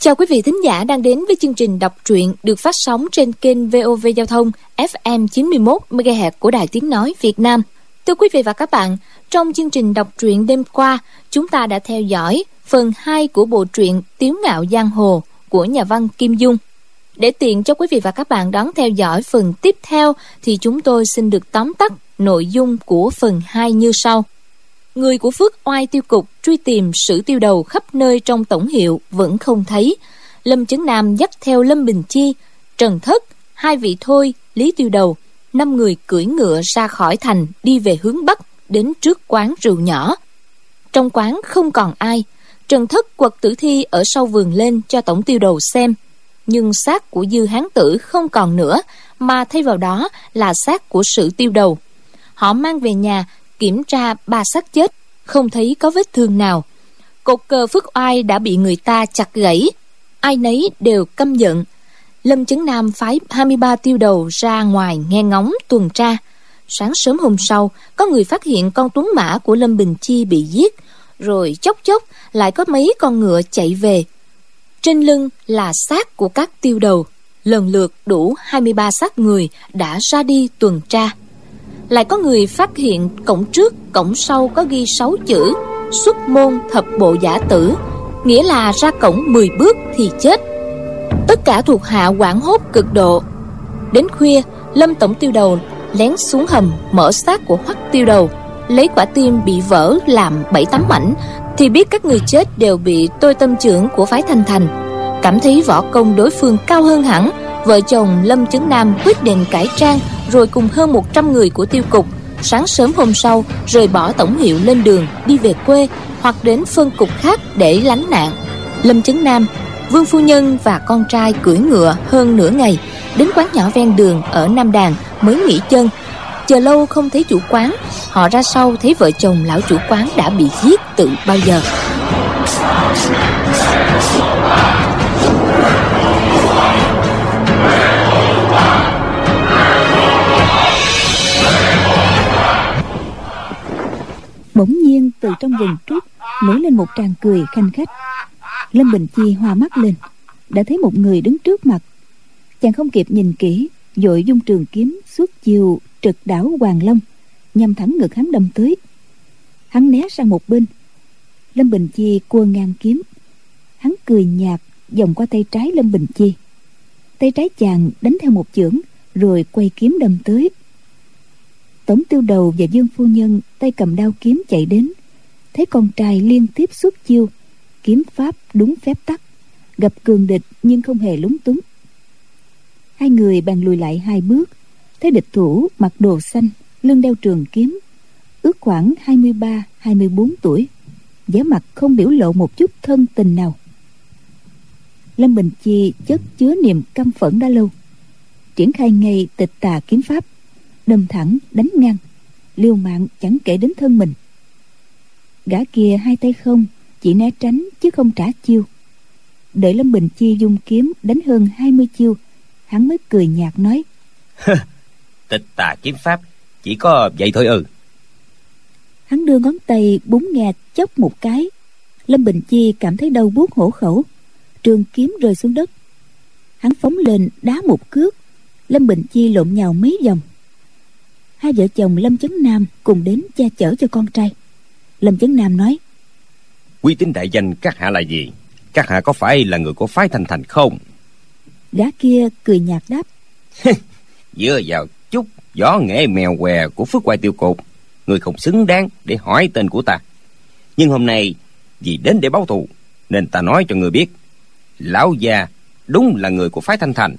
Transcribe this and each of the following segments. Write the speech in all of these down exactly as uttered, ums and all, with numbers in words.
Chào quý vị thính giả đang đến với chương trình đọc truyện được phát sóng trên kênh vê o vê Giao thông ép em chín mươi mốt mê ga héc của Đài Tiếng Nói Việt Nam. Thưa quý vị và các bạn, trong chương trình đọc truyện đêm qua, chúng ta đã theo dõi phần hai của bộ truyện Tiếu Ngạo Giang Hồ của nhà văn Kim Dung. Để tiện cho quý vị và các bạn đón theo dõi phần tiếp theo thì chúng tôi xin được tóm tắt nội dung của phần hai như sau. Người của Phước Oai tiêu cục truy tìm Sử Tiêu Đầu khắp nơi trong tổng hiệu vẫn không thấy. Lâm Chấn Nam dắt theo Lâm Bình Chi, Trần Thất, hai vị Thôi, Lý Tiêu Đầu, năm người cưỡi ngựa ra khỏi thành đi về hướng Bắc đến trước quán rượu nhỏ. Trong quán không còn ai. Trần Thất quật tử thi ở sau vườn lên cho tổng tiêu đầu xem, nhưng xác của Dư Hán Tử không còn nữa, mà thay vào đó là xác của Sử Tiêu Đầu. Họ mang về nhà kiểm tra ba xác chết, không thấy có vết thương nào. Cột cờ Phước Oai đã bị người ta chặt gãy, ai nấy đều căm giận. Lâm Chấn Nam phái hai mươi ba tiêu đầu ra ngoài nghe ngóng tuần tra. Sáng sớm hôm sau, có người phát hiện con tuấn mã của Lâm Bình Chi bị giết, rồi chốc chốc lại có mấy con ngựa chạy về. Trên lưng là xác của các tiêu đầu, lần lượt đủ hai mươi ba xác người đã ra đi tuần tra. Lại có người phát hiện cổng trước, cổng sau có ghi sáu chữ xuất môn thập bộ giả tử, nghĩa là ra cổng mười bước thì chết. Tất cả thuộc hạ hoảng hốt cực độ. Đến khuya, Lâm tổng tiêu đầu lén xuống hầm mở xác của Hoắc tiêu đầu, lấy quả tim bị vỡ làm bảy tám mảnh, thì biết các người chết đều bị tôi tâm trưởng của phái Thanh Thành. Cảm thấy võ công đối phương cao hơn hẳn, vợ chồng Lâm Chấn Nam quyết định cải trang, rồi cùng hơn một trăm người của tiêu cục sáng sớm hôm sau rời bỏ tổng hiệu lên đường đi về quê hoặc đến phân cục khác để lánh nạn. Lâm Chấn Nam, Vương phu nhân và con trai cưỡi ngựa hơn nửa ngày đến quán nhỏ ven đường ở Nam Đàn mới nghỉ chân. Chờ lâu không thấy chủ quán, họ ra sau thấy vợ chồng lão chủ quán đã bị giết từ bao giờ. Bỗng nhiên từ trong rừng trúc nổi lên một tràng cười khanh khách. Lâm Bình Chi hoa mắt lên, đã thấy một người đứng trước mặt. Chàng không kịp nhìn kỹ, vội dung trường kiếm xuất chiều trực đảo Hoàng Long, nhằm thẳng ngực hắn đâm tới. Hắn né sang một bên. Lâm Bình Chi cua ngang kiếm. Hắn cười nhạt vòng qua tay trái Lâm Bình Chi. Tay trái chàng đánh theo một chưởng, rồi quay kiếm đâm tới. Tổng tiêu đầu và Dương phu nhân tay cầm đao kiếm chạy đến, thấy con trai liên tiếp xuất chiêu, kiếm pháp đúng phép tắc, gặp cường địch nhưng không hề lúng túng. Hai người bèn lùi lại hai bước, thấy địch thủ mặc đồ xanh, lưng đeo trường kiếm, ước khoảng hai mươi ba hai mươi bốn tuổi, vẻ mặt không biểu lộ một chút thân tình nào. Lâm Bình Chi chất chứa niềm căm phẫn đã lâu, triển khai ngay tịch tà kiếm pháp, đâm thẳng đánh ngang, liều mạng chẳng kể đến thân mình. Gã kia hai tay không, chỉ né tránh chứ không trả chiêu. Đợi Lâm Bình Chi dung kiếm đánh hơn hai mươi chiêu, hắn mới cười nhạt nói: Tịch tà kiếm pháp chỉ có vậy thôi ư? Hắn đưa ngón tay búng nghe chốc một cái. Lâm Bình Chi cảm thấy đau buốt hổ khẩu, trường kiếm rơi xuống đất. Hắn phóng lên đá một cước, Lâm Bình Chi lộn nhào mấy vòng. Hai vợ chồng Lâm Chấn Nam cùng đến che chở cho con trai. Lâm Chấn Nam nói: Uy tín đại danh các hạ là gì? Các hạ có phải là người của phái Thanh Thành không? Gã kia cười nhạt đáp: Dựa vào chút võ nghệ mèo què của Phước Oai tiêu cục, người không xứng đáng để hỏi tên của ta. Nhưng hôm nay vì đến để báo thù, nên ta nói cho người biết, lão già đúng là người của phái Thanh Thành.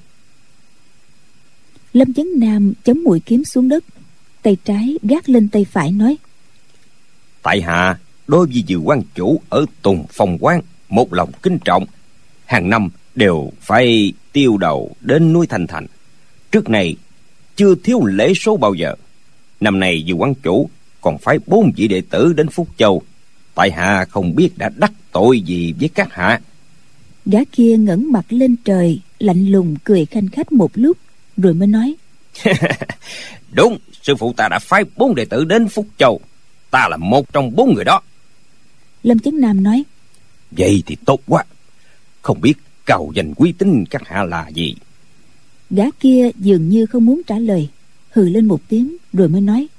Lâm Chấn Nam chống mũi kiếm xuống đất, tay trái gác lên tay phải nói: Tại hạ đối với Dư quan chủ ở Tùng Phong Quán một lòng kính trọng, hàng năm đều phải tiêu đầu đến núi Thanh Thành. Trước này chưa thiếu lễ số bao giờ. Năm nay Dư quan chủ còn phải bốn vị đệ tử đến Phúc Châu. Tại hạ không biết đã đắc tội gì với các hạ. Gã kia ngẩng mặt lên trời, lạnh lùng cười khanh khách một lúc, rồi mới nói: Đúng, sư phụ ta đã phái bốn đệ tử đến Phúc Châu. Ta là một trong bốn người đó. Lâm Chấn Nam nói: Vậy thì tốt quá. Không biết Cầu danh uy tín các hạ là gì? Gã kia dường như không muốn trả lời, hừ lên một tiếng rồi mới nói: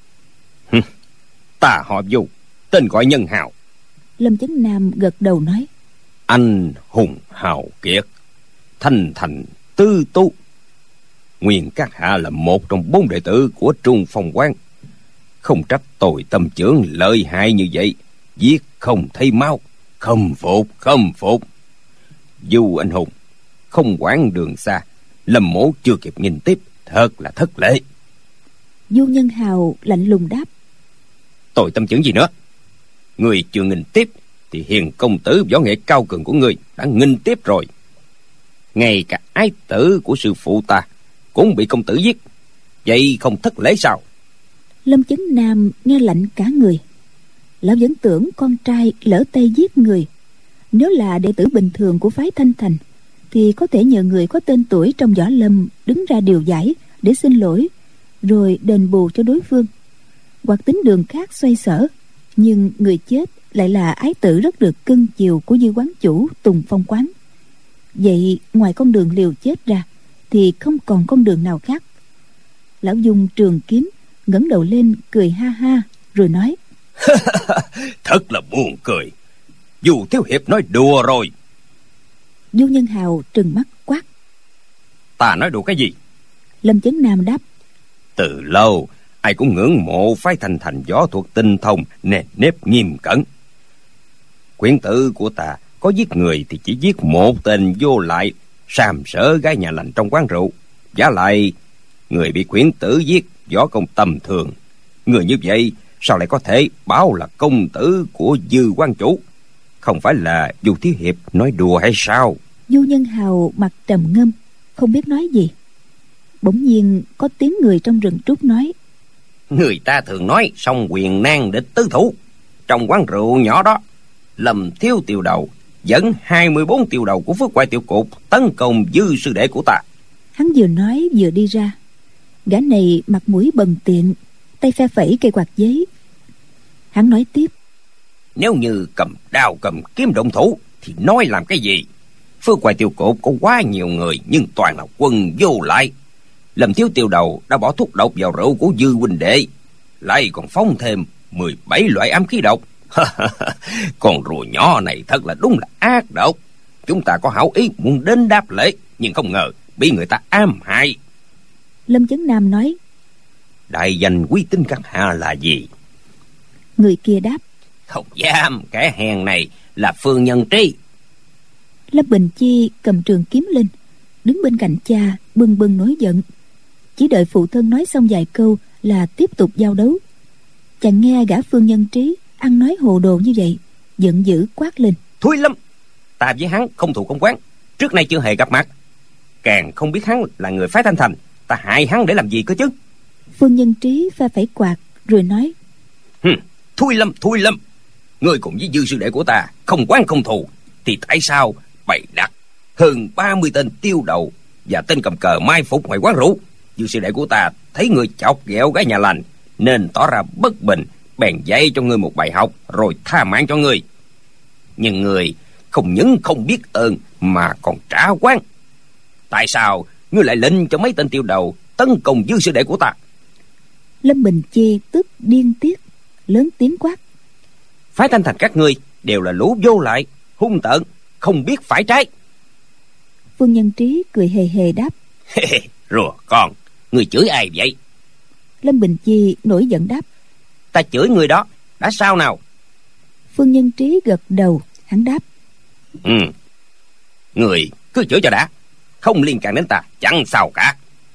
Ta họ Du, tên gọi Nhân Hào. Lâm Chấn Nam gật đầu nói: Anh hùng hào kiệt, thanh thành tư tú. Nguyên các hạ là một trong bốn đệ tử của Trung Phong Quán. Không trách tôi tâm trưởng lợi hại như vậy, giết không thấy máu. Khâm phục, khâm phục. Du anh hùng, không quản đường xa, Lâm mỗ chưa kịp nhìn tiếp, thật là thất lễ. Du Nhân Hào lạnh lùng đáp: Tôi tâm trưởng gì nữa? Người chưa nghìn tiếp thì hiền công tử võ nghệ cao cường của người đã nghìn tiếp rồi. Ngay cả ái tử của sư phụ ta cũng bị công tử giết, vậy không thất lễ sao? Lâm Chấn Nam nghe lạnh cả người. Lão vẫn tưởng con trai lỡ tay giết người. Nếu là đệ tử bình thường của phái Thanh Thành thì có thể nhờ người có tên tuổi trong võ lâm đứng ra điều giải để xin lỗi, rồi đền bù cho đối phương, hoặc tính đường khác xoay sở. Nhưng người chết lại là ái tử rất được cưng chiều của Dư quán chủ Tùng Phong Quán. Vậy ngoài con đường liều chết ra thì không còn con đường nào khác. Lão dùng trường kiếm ngẩng đầu lên cười ha ha rồi nói: Thật là buồn cười. Du thiếu hiệp nói đùa rồi. Du Nhân Hào trừng mắt quát: Ta nói đùa cái gì? Lâm Chấn Nam đáp: Từ lâu ai cũng ngưỡng mộ phái Thanh Thành võ thuật tinh thông, nề nếp nghiêm cẩn. Quyển tử của ta có giết người thì chỉ giết một tên vô lại sàm sỡ gái nhà lành trong quán rượu. Giả lại người bị quyển tử giết võ công tầm thường. Người như vậy sao lại có thể báo là công tử của Dư quan chủ? Không phải là Du thiếu hiệp nói đùa hay sao? Du Nhân Hào mặt trầm ngâm, không biết nói gì. Bỗng nhiên có tiếng người trong rừng trúc nói: Người ta thường nói song quyền nan địch tứ thủ. Trong quán rượu nhỏ đó, Lâm thiếu tiêu đầu dẫn hai mươi bốn tiêu đầu của Phước Hoài Tiểu Cục tấn công Dư sư đệ của ta. Hắn vừa nói vừa đi ra. Gã này mặt mũi bần tiện, tay phe phẩy cây quạt giấy. Hắn nói tiếp: Nếu như cầm đao cầm kiếm động thủ thì nói làm cái gì? Phước Hoài Tiểu Cục có quá nhiều người, nhưng toàn là quân vô lại. Lâm thiếu tiêu đầu đã bỏ thuốc độc vào rượu của Dư huynh đệ, lại còn phóng thêm mười bảy loại ám khí độc. Con rùa nhỏ này thật là đúng là ác độc. Chúng ta có hảo ý muốn đến đáp lễ, nhưng không ngờ bị người ta ám hại. Lâm Chấn Nam nói: Đại danh uy tín các hạ là gì? Người kia đáp: Không dám, kẻ hèn này là Phương Nhân Trí. Lâm Bình Chi cầm trường kiếm lên, đứng bên cạnh cha bừng bừng nổi giận. Chỉ đợi phụ thân nói xong vài câu là tiếp tục giao đấu. Chàng nghe gã Phương Nhân Trí ăn nói hồ đồ như vậy, giận dữ quát lên: Thúi lắm! Ta với hắn không thù không oán, trước nay chưa hề gặp mặt, càng không biết hắn là người phái Thanh Thành. Ta hại hắn để làm gì cơ chứ? Phương Nhân Trí pha phẩy quạt rồi nói: Hừ, thui lắm, thui lắm. Ngươi cùng với Dư sư đệ của ta không oán không thù, thì tại sao bày đặt hơn ba mươi tên tiêu đầu và tên cầm cờ mai phục ngoài quán rượu? Dư sư đệ của ta thấy người chọc ghẹo gái nhà lành nên tỏ ra bất bình, bèn dạy cho ngươi một bài học rồi tha mạng cho ngươi. Nhưng ngươi không những không biết ơn mà còn trả oán. Tại sao ngươi lại lệnh cho mấy tên tiêu đầu tấn công Dư sư đệ của ta? Lâm Bình Chi tức điên tiết, lớn tiếng quát: Phái Thanh Thành các ngươi đều là lũ vô lại, hung tợn, không biết phải trái. Phương Nhân Trí cười hề hề đáp: Rùa con, ngươi chửi ai vậy? Lâm Bình Chi nổi giận đáp: Ta chửi người đó, đã sao nào? Phương Nhân Trí gật đầu, hắn đáp: Ừ, người cứ chửi cho đã, không liên can đến ta, chẳng sao cả.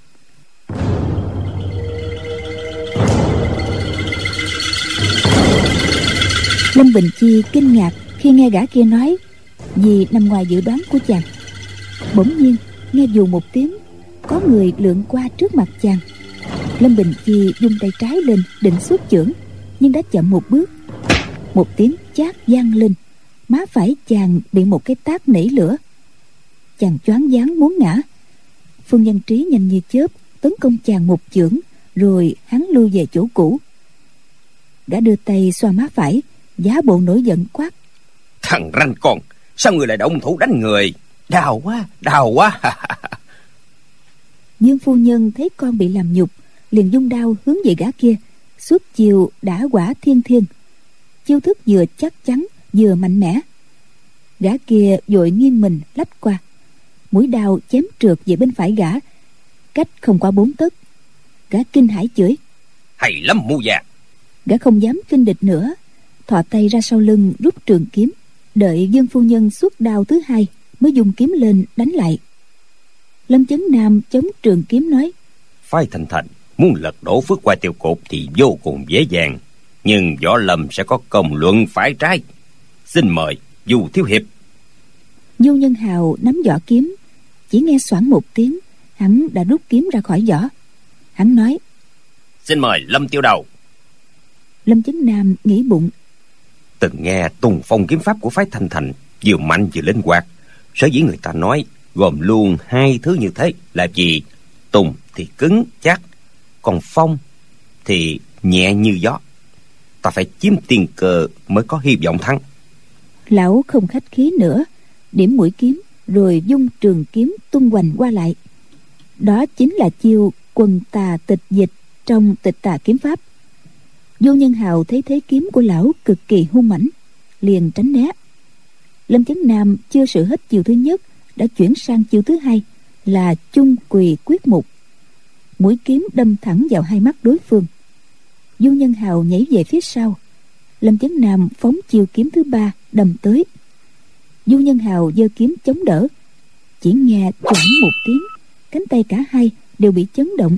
Lâm Bình Chi kinh ngạc khi nghe gã kia nói, vì nằm ngoài dự đoán của chàng. Bỗng nhiên nghe dù một tiếng, có người lượn qua trước mặt chàng. Lâm Bình Chi vung tay trái lên định xuất chưởng, nhưng đã chậm một bước. Một tiếng chát vang lên, má phải chàng bị một cái tát nảy lửa. Chàng choáng váng muốn ngã. Phương Nhân Trí nhanh như chớp tấn công chàng một chưởng, rồi hắn lui về chỗ cũ. Gã đưa tay xoa má phải, giá bộ nổi giận quát: Thằng ranh con, sao người lại động thủ đánh người? Đau quá, đau quá. Dương phu nhân thấy con bị làm nhục, liền dung đao hướng về gã kia, xuất chiêu đả quả thiên thiên. Chiêu thức vừa chắc chắn vừa mạnh mẽ. Gã kia vội nghiêng mình lách qua, mũi đao chém trượt về bên phải gã, cách không quá bốn tấc. Gã kinh hãi chửi: Hay lắm Mu già. Gã không dám khinh địch nữa, thò tay ra sau lưng rút trường kiếm, đợi Dương phu nhân xuất đao thứ hai mới dùng kiếm lên đánh lại. Lâm Chấn Nam chống trường kiếm nói: Phái Thành Thành muốn lật đổ Phước Hoa Tiêu Cột thì vô cùng dễ dàng, nhưng Võ Lâm sẽ có công luận phải trái. Xin mời Du thiếu hiệp. Du Nhân Hào nắm vỏ kiếm, chỉ nghe xoảng một tiếng, hắn đã rút kiếm ra khỏi vỏ. Hắn nói: Xin mời Lâm Tiêu Đầu. Lâm Chấn Nam nghĩ bụng: Từng nghe Tùng Phong kiếm pháp của phái Thành Thành vừa mạnh vừa linh hoạt. Sở dĩ người ta nói gồm luôn hai thứ như thế là gì? Tùng thì cứng chắc, còn Phong thì nhẹ như gió. Ta phải chiếm tiền cờ mới có hy vọng thắng. Lão không khách khí nữa, điểm mũi kiếm rồi dung trường kiếm tung hoành qua lại. Đó chính là chiêu quần tà tịch dịch trong Tịch Tà kiếm pháp. Vô Nhân Hào thấy thế kiếm của lão cực kỳ hung mãnh, liền tránh né. Lâm Chấn Nam chưa sử hết chiêu thứ nhất đã chuyển sang chiêu thứ hai là chung quỳ quyết mục. Mũi kiếm đâm thẳng vào hai mắt đối phương. Du Nhân Hào nhảy về phía sau, Lâm Chấn Nam phóng chiêu kiếm thứ ba đâm tới. Du Nhân Hào giơ kiếm chống đỡ, chỉ nghe choảng một tiếng, cánh tay cả hai đều bị chấn động.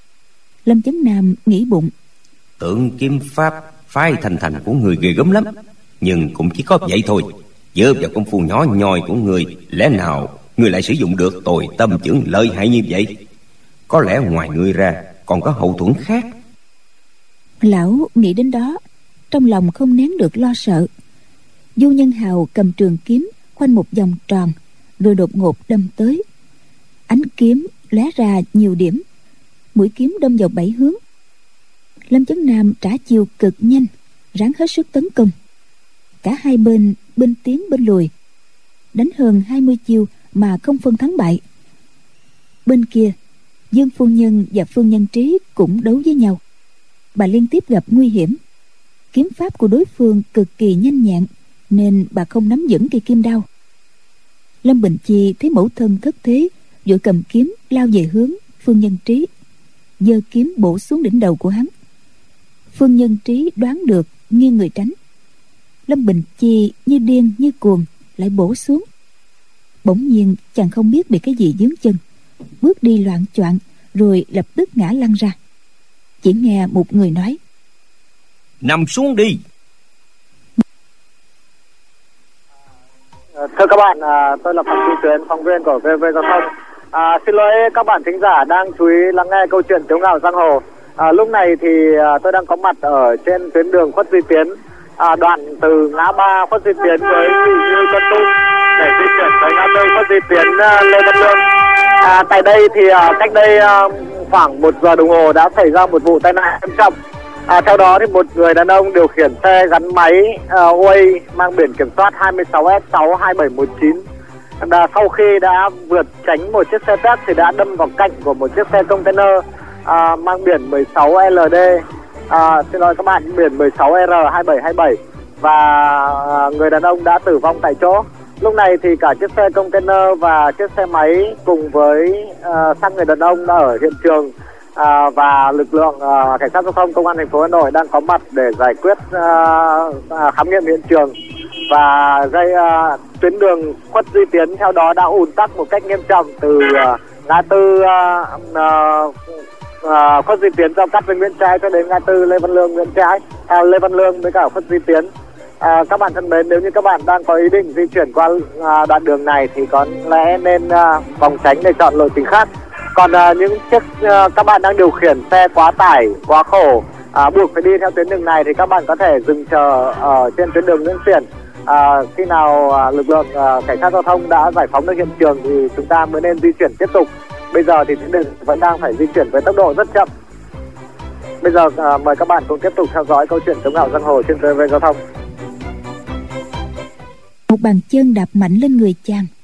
Lâm Chấn Nam nghĩ bụng: Tượng kiếm pháp phái Thành Thành của người ghê gớm lắm, nhưng cũng chỉ có vậy thôi. Dựa vào công phu nhỏ nhoi của người, lẽ nào người lại sử dụng được tồi tâm chưởng lợi hại như vậy? Có lẽ ngoài người ra còn có hậu thuẫn khác. Lão nghĩ đến đó, trong lòng không nén được lo sợ. Du Nhân Hào cầm trường kiếm khoanh một vòng tròn, rồi đột ngột đâm tới. Ánh kiếm lóe ra nhiều điểm, mũi kiếm đâm vào bảy hướng. Lâm Chấn Nam trả chiêu cực nhanh, ráng hết sức tấn công. Cả hai bên bên tiến bên lùi, đánh hơn hai mươi chiêu mà không phân thắng bại. Bên kia, Dương phu nhân và Phương Nhân Trí cũng đấu với nhau. Bà liên tiếp gặp nguy hiểm. Kiếm pháp của đối phương cực kỳ nhanh nhẹn, nên bà không nắm vững cây kim đao. Lâm Bình Chi thấy mẫu thân thất thế, vội cầm kiếm lao về hướng Phương Nhân Trí, giơ kiếm bổ xuống đỉnh đầu của hắn. Phương Nhân Trí đoán được, nghiêng người tránh. Lâm Bình Chi như điên như cuồng lại bổ xuống. Bỗng nhiên chàng không biết bị cái gì vướng chân, bước đi loạng choạng, rồi lập tức ngã lăn ra. Chỉ nghe một người nói: Nằm xuống đi. Thưa các bạn, à, tôi là Phạm Duy Tuyến, phóng viên của vê vê Giao thông. À, xin lỗi các bạn thính giả đang chú ý lắng nghe câu chuyện Tiếu Ngạo Giang Hồ. À, lúc này thì à, tôi đang có mặt ở trên tuyến đường Khuất Duy Tiến, à, đoạn từ ngã ba Khuất Duy Tiến với Thị Như Con Tum để di chuyển tới ngã tư Khuất Duy Tiến à, Lê Văn Lương. À, tại đây thì à, cách đây à, khoảng một giờ đồng hồ đã xảy ra một vụ tai nạn nghiêm trọng. À, theo đó thì một người đàn ông điều khiển xe gắn máy uh, Way mang biển kiểm soát hai sáu S sáu hai bảy một chín, đã, sau khi đã vượt tránh một chiếc xe tét thì đã đâm vào cạnh của một chiếc xe container uh, mang biển mười sáu L D, uh, xin lỗi các bạn, biển mười sáu R hai bảy hai bảy, và uh, người đàn ông đã tử vong tại chỗ. Lúc này thì cả chiếc xe container và chiếc xe máy cùng với uh, xác người đàn ông đã ở hiện trường. À, và lực lượng uh, cảnh sát giao thông công an thành phố Hà Nội đang có mặt để giải quyết uh, uh, khám nghiệm hiện trường, và gây uh, tuyến đường Khuất Duy Tiến theo đó đã ùn tắc một cách nghiêm trọng từ uh, ngã tư uh, uh, uh, Khuất Duy Tiến giao cắt với Nguyễn Trãi cho đến ngã tư Lê Văn Lương Nguyễn Trãi, à, Lê Văn Lương với cả Khuất Duy Tiến. À, các bạn thân mến, nếu như các bạn đang có ý định di chuyển qua uh, đoạn đường này thì có lẽ nên uh, phòng tránh để chọn lộ trình khác. Còn uh, những chiếc uh, các bạn đang điều khiển xe quá tải, quá khổ, uh, buộc phải đi theo tuyến đường này thì các bạn có thể dừng chờ ở trên tuyến đường Nguyễn Xiển. Uh, khi nào uh, lực lượng uh, cảnh sát giao thông đã giải phóng được hiện trường thì chúng ta mới nên di chuyển tiếp tục. Bây giờ thì tuyến đường vẫn đang phải di chuyển với tốc độ rất chậm. Bây giờ uh, mời các bạn cùng tiếp tục theo dõi câu chuyện Tiếu Ngạo Giang Hồ trên vê vê Giao thông. Một bàn chân đạp mạnh lên người chàng,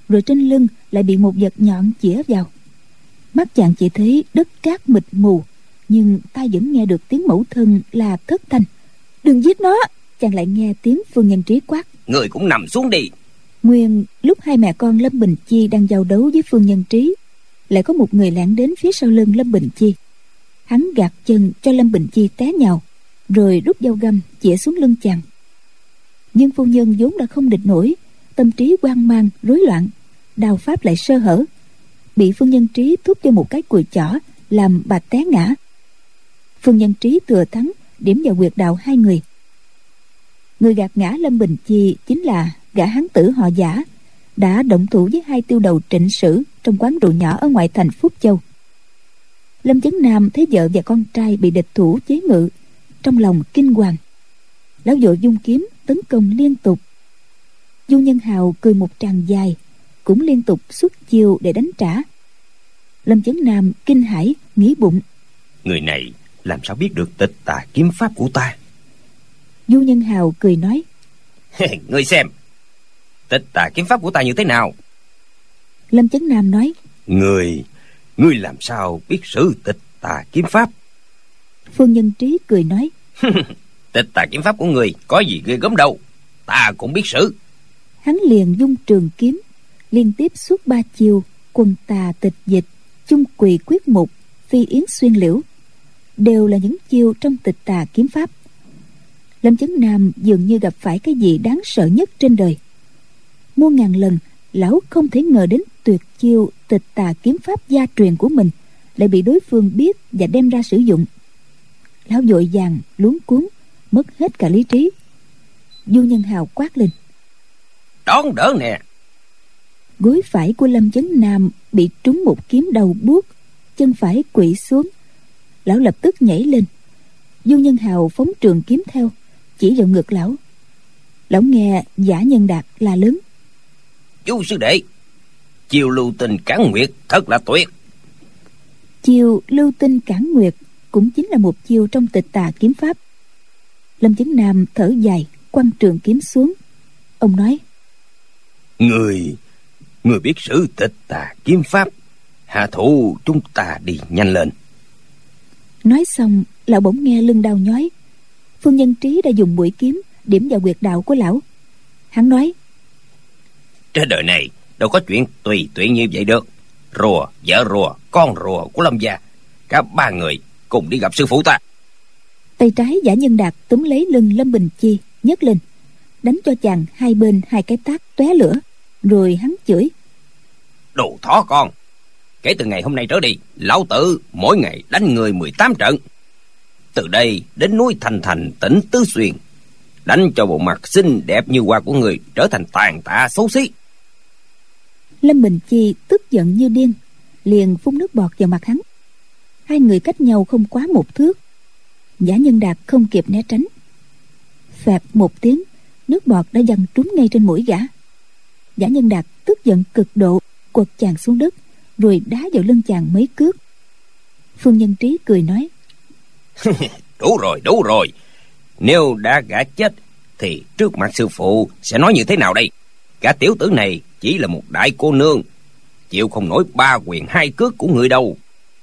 rồi trên lưng lại bị một vật nhọn chĩa vào. Mắt chàng chỉ thấy đất cát mịt mù, nhưng tai vẫn nghe được tiếng mẫu thân là thất thanh: "Đừng giết nó!" Chàng lại nghe tiếng Phương Nhân Trí quát: "Người cũng nằm xuống đi!" Nguyên lúc hai mẹ con Lâm Bình Chi đang giao đấu với Phương Nhân Trí, lại có một người lẻn đến phía sau lưng Lâm Bình Chi. Hắn gạt chân cho Lâm Bình Chi té nhào, rồi rút dao găm chĩa xuống lưng chàng. Nhưng phu nhân vốn đã không địch nổi, tâm trí hoang mang rối loạn, đao pháp lại sơ hở, bị Phương Nhân Trí thúc cho một cái cùi chỏ, làm bà té ngã. Phương Nhân Trí thừa thắng điểm vào huyệt đạo hai người. Người gạt ngã Lâm Bình Chi chính là gã hán tử họ Giả, đã động thủ với hai tiêu đầu Trịnh Sử trong quán rượu nhỏ ở ngoại thành Phúc Châu. Lâm Chấn Nam thấy vợ và con trai bị địch thủ chế ngự, trong lòng kinh hoàng. Lão vội dung kiếm tấn công liên tục. Du Nhân Hào cười một tràng dài, cũng liên tục xuất chiêu để đánh trả. Lâm Chấn Nam kinh hãi nghĩ bụng: người này làm sao biết được Tịch Tà kiếm pháp của ta? Du Nhân Hào cười nói: Ngươi xem Tịch Tà kiếm pháp của ta như thế nào? Lâm Chấn Nam nói: Ngươi, ngươi làm sao biết sử Tịch Tà kiếm pháp? Phương Nhân Trí cười nói: Tịch Tà kiếm pháp của ngươi có gì ghê gớm đâu, ta cũng biết sử. Hắn liền dung trường kiếm, liên tiếp suốt ba chiêu: Quân Tà Tịch Dịch, Chung Quỳ Quyết Mục, Phi Yến Xuyên Liễu, đều là những chiêu trong Tịch Tà kiếm pháp. Lâm Chấn Nam dường như gặp phải cái gì đáng sợ nhất trên đời. Muôn ngàn lần lão không thể ngờ đến tuyệt chiêu Tịch Tà kiếm pháp gia truyền của mình lại bị đối phương biết và đem ra sử dụng. Lão vội vàng luống cuống, mất hết cả lý trí. Du Nhân Hào quát lên: Đón đỡ nè! Gối phải của Lâm Chấn Nam bị trúng một kiếm đầu buốt, chân phải quỵ xuống. Lão lập tức nhảy lên. Du Nhân Hào phóng trường kiếm theo, chỉ vào ngực lão. Lão nghe Giả Nhân Đạt la lớn: Du sư đệ, chiêu lưu tinh cản nguyệt thật là tuyệt. Chiêu lưu tinh cản nguyệt cũng chính là một chiêu trong Tịch Tà kiếm pháp. Lâm Chấn Nam thở dài, quăng trường kiếm xuống. Ông nói: Người, người biết sử Tịch Tà kiếm pháp, hạ thủ chúng ta đi nhanh lên. Nói xong, lão bỗng nghe lưng đau nhói. Phương Nhân Trí đã dùng mũi kiếm điểm vào huyệt đạo của lão. Hắn nói: Trên đời này đâu có chuyện tùy tiện như vậy được. Rùa, vợ rùa, con rùa của Lâm gia, cả ba người cùng đi gặp sư phụ ta. Tay trái Giả Nhân Đạt túm lấy lưng Lâm Bình Chi, nhấc lên, đánh cho chàng hai bên hai cái tát tóe lửa. Rồi hắn chửi: Đồ thỏ con, kể từ ngày hôm nay trở đi, lão tử mỗi ngày đánh người mười tám trận. Từ đây đến núi Thành Thành tỉnh Tứ Xuyên, đánh cho bộ mặt xinh đẹp như hoa của người trở thành tàn tạ xấu xí. Lâm Bình Chi tức giận như điên, liền phun nước bọt vào mặt hắn. Hai người cách nhau không quá một thước. Giả Nhân Đạt không kịp né tránh, phạt một tiếng, nước bọt đã văng trúng ngay trên mũi gã. Giả Nhân Đạt tức giận cực độ, quật chàng xuống đất, rồi đá vào lưng chàng mấy cước. Phương Nhân Trí cười nói: Đủ rồi, đủ rồi. Nếu đã gã chết thì trước mặt sư phụ sẽ nói như thế nào đây? Cả tiểu tử này chỉ là một đại cô nương, chịu không nổi ba quyền hai cước của người đâu.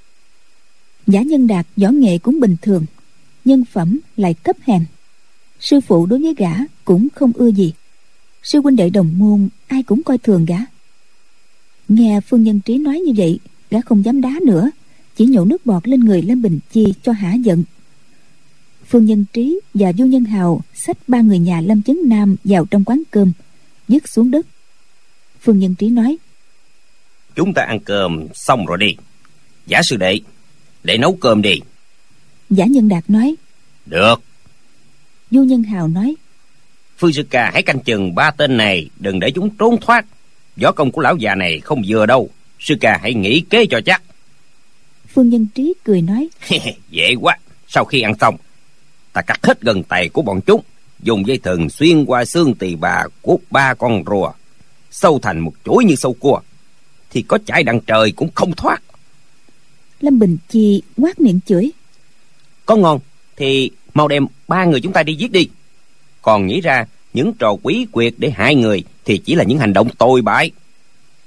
Giả Nhân Đạt võ nghệ cũng bình thường, nhân phẩm lại thấp hèn. Sư phụ đối với gã cũng không ưa gì. Sư huynh đệ đồng môn ai cũng coi thường gã. Nghe Phương Nhân Trí nói như vậy, gã không dám đá nữa, chỉ nhổ nước bọt lên người Lâm Bình Chi cho hả giận. Phương Nhân Trí và Du Nhân Hào xách ba người nhà Lâm Chấn Nam vào trong quán cơm, dứt xuống đất. Phương Nhân Trí nói: Chúng ta ăn cơm xong rồi đi. Giả sư đệ, để nấu cơm đi. Giả Nhân Đạt nói: Được. Du Nhân Hào nói: Phương sư ca hãy canh chừng ba tên này, đừng để chúng trốn thoát. Võ công của lão già này không vừa đâu, sư ca hãy nghĩ kế cho chắc. Phương Nhân Trí cười nói: Dễ quá. Sau khi ăn xong, ta cắt hết gần tay của bọn chúng, dùng dây thừng xuyên qua xương tỳ bà của ba con rùa, sâu thành một chuỗi như sâu cua, thì có chải đằng trời cũng không thoát. Lâm Bình Chi ngoác miệng chửi: Có ngon thì mau đem ba người chúng ta đi giết đi. Còn nghĩ ra những trò quý quyệt để hại người thì chỉ là những hành động tồi bại.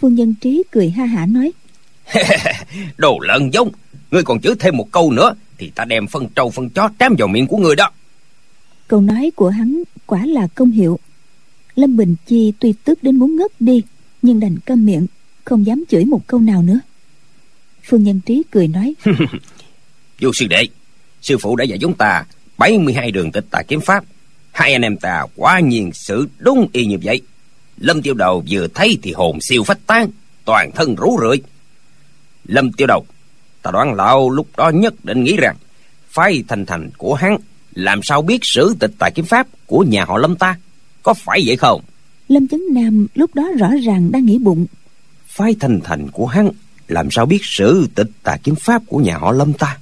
Phương Nhân Trí cười ha hả nói: Đồ lợn giống, ngươi còn chửi thêm một câu nữa thì ta đem phân trâu phân chó trám vào miệng của ngươi đó. Câu nói của hắn quả là công hiệu. Lâm Bình Chi tuy tức đến muốn ngất đi, nhưng đành câm miệng, không dám chửi một câu nào nữa. Phương Nhân Trí cười nói: Vô sư đệ, sư phụ đã dạy chúng ta bảy mươi hai đường tịch tà kiếm pháp. Hai anh em ta quả nhiên sự đúng y như vậy. Lâm Tiêu Đầu vừa thấy thì hồn siêu phách tán, toàn thân rũ rượi. Lâm Tiêu Đầu, ta đoán lão lúc đó nhất định nghĩ rằng phái Thanh Thành của hắn làm sao biết sử tịch tà kiếm pháp của nhà họ Lâm ta, có phải vậy không? Lâm Chấn Nam lúc đó rõ ràng đang nghĩ bụng: phái Thanh Thành của hắn làm sao biết sử tịch tà kiếm pháp của nhà họ Lâm ta?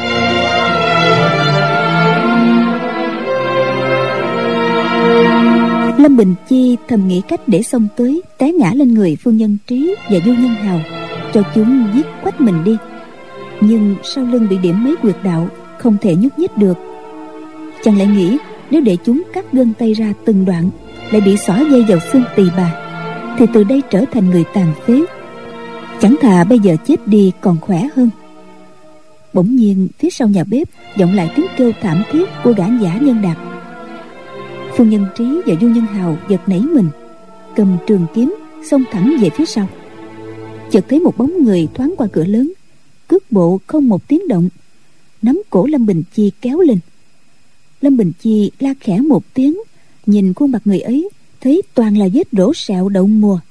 Lâm Bình Chi thầm nghĩ cách để xông tới, té ngã lên người Phương Nhân Trí và Du Nhân Hào, cho chúng giết quách mình đi. Nhưng sau lưng bị điểm mấy quyệt đạo, không thể nhúc nhích được. Chàng lại nghĩ nếu để chúng cắt gân tay ra từng đoạn, lại bị xỏ dây vào xương tỳ bà, thì từ đây trở thành người tàn phế. Chẳng thà bây giờ chết đi còn khỏe hơn. Bỗng nhiên phía sau nhà bếp vọng lại tiếng kêu thảm thiết của gã giả Nhân Đạt. Phương Nhân Trí và Du Nhân Hào giật nảy mình, cầm trường kiếm xông thẳng về phía sau. Chợt thấy một bóng người thoáng qua cửa lớn, cước bộ không một tiếng động, nắm cổ Lâm Bình Chi kéo lên. Lâm Bình Chi la khẽ một tiếng, nhìn khuôn mặt người ấy, thấy toàn là vết đổ sẹo đậu mùa.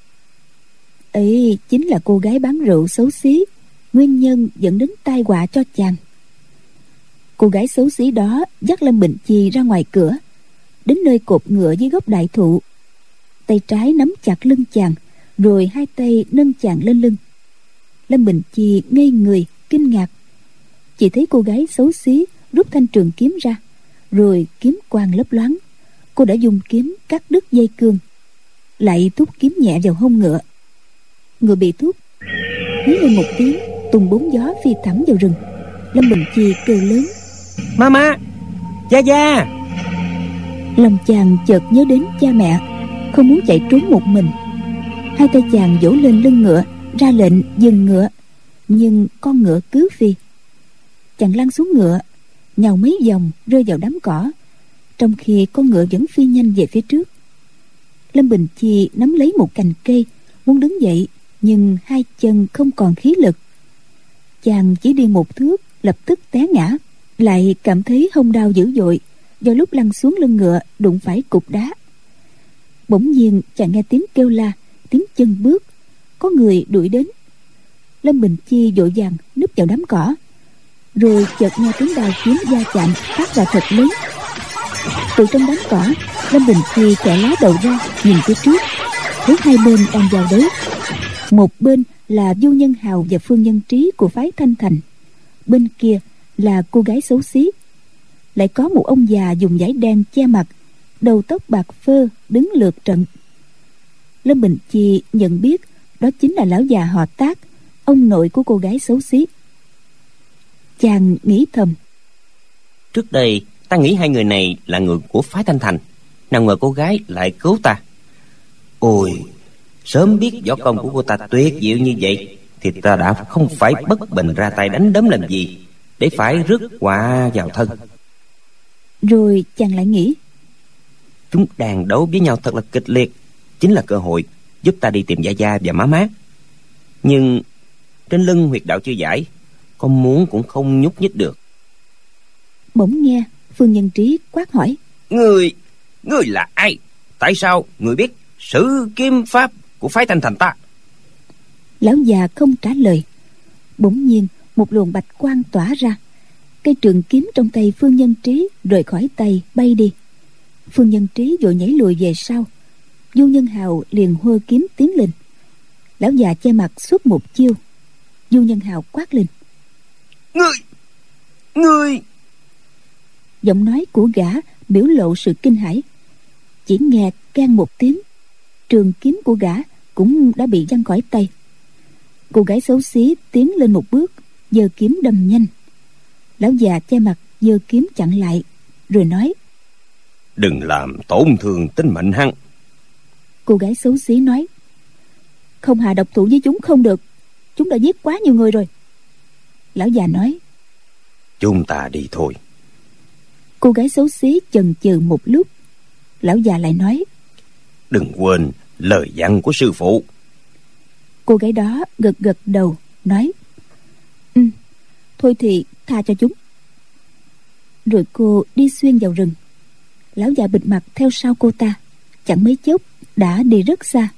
Ấy chính là cô gái bán rượu xấu xí, nguyên nhân dẫn đến tai họa cho chàng. Cô gái xấu xí đó dắt Lâm Bình Chi ra ngoài cửa, đến nơi cột ngựa dưới gốc đại thụ. Tay trái nắm chặt lưng chàng, rồi hai tay nâng chàng lên lưng. Lâm Bình Chi ngây người kinh ngạc, chỉ thấy cô gái xấu xí rút thanh trường kiếm ra, rồi kiếm quang lấp loáng. Cô đã dùng kiếm cắt đứt dây cương, lại thúc kiếm nhẹ vào hông ngựa. Ngựa bị thúc, hí lên một tiếng, tung bốn gió phi thẳng vào rừng. Lâm Bình Chi kêu lớn: Mama, Gia Gia. Lòng chàng chợt nhớ đến cha mẹ, không muốn chạy trốn một mình. Hai tay chàng vỗ lên lưng ngựa, ra lệnh dừng ngựa, nhưng con ngựa cứ phi. Chàng lăn xuống ngựa, nhào mấy vòng rơi vào đám cỏ, trong khi con ngựa vẫn phi nhanh về phía trước. Lâm Bình Chi nắm lấy một cành cây, muốn đứng dậy, nhưng hai chân không còn khí lực. Chàng chỉ đi một thước, lập tức té ngã, lại cảm thấy hông đau dữ dội, do lúc lăn xuống lưng ngựa đụng phải cục đá. Bỗng nhiên chàng nghe tiếng kêu la, tiếng chân bước, có người đuổi đến. Lâm Bình Chi vội vàng núp vào đám cỏ, rồi chợt nghe tiếng đao kiếm va chạm phát ra thật lớn. Từ trong đám cỏ, Lâm Bình Chi chẻ lá đầu ra nhìn phía trước, thấy hai bên đang giao đấu. Một bên là Du Nhân Hào và Phương Nhân Trí của phái Thanh Thành, bên kia là cô gái xấu xí. Lại có một ông già dùng vải đen che mặt, đầu tóc bạc phơ đứng lượt trận. Lâm Bình Chi nhận biết đó chính là lão già họ Tác, ông nội của cô gái xấu xí. Chàng nghĩ thầm: Trước đây ta nghĩ hai người này là người của phái Thanh Thành, nào ngờ cô gái lại cứu ta. Ôi, sớm biết võ công của cô ta tuyệt diệu như vậy thì ta đã không phải bất bình ra tay đánh đấm làm gì, để phải rước họa vào thân. Rồi chàng lại nghĩ: Chúng đàn đấu với nhau thật là kịch liệt, chính là cơ hội giúp ta đi tìm Gia Gia và má má. Nhưng trên lưng huyệt đạo chưa giải, con muốn cũng không nhúc nhích được. Bỗng nghe Phương Nhân Trí quát hỏi: Ngươi, ngươi là ai? Tại sao ngươi biết sử kiếm pháp của phái Thanh Thành ta? Lão già không trả lời. Bỗng nhiên một luồng bạch quang tỏa ra, cây trường kiếm trong tay Phương Nhân Trí rời khỏi tay bay đi. Phương Nhân Trí vội nhảy lùi về sau. Du Nhân Hào liền hô kiếm tiến lên. Lão già che mặt suốt một chiêu. Du Nhân Hào quát lên: Ngươi, ngươi! Giọng nói của gã biểu lộ sự kinh hãi. Chỉ nghe keng một tiếng, trường kiếm của gã cũng đã bị văng khỏi tay. Cô gái xấu xí tiến lên một bước, giơ kiếm đâm nhanh. Lão già che mặt giơ kiếm chặn lại, rồi nói: Đừng làm tổn thương tính mệnh hắn. Cô gái xấu xí nói: Không hạ độc thủ với chúng không được. Chúng đã giết quá nhiều người rồi. Lão già nói. Chúng ta đi thôi. Cô gái xấu xí chần chừ một lúc. Lão già lại nói. Đừng quên lời dặn của sư phụ. Cô gái đó gật gật đầu nói. Ừ, thôi thì tha cho chúng. Rồi cô đi xuyên vào rừng. Lão già bịt mặt theo sau cô ta. Chẳng mấy chốc đã đi rất xa.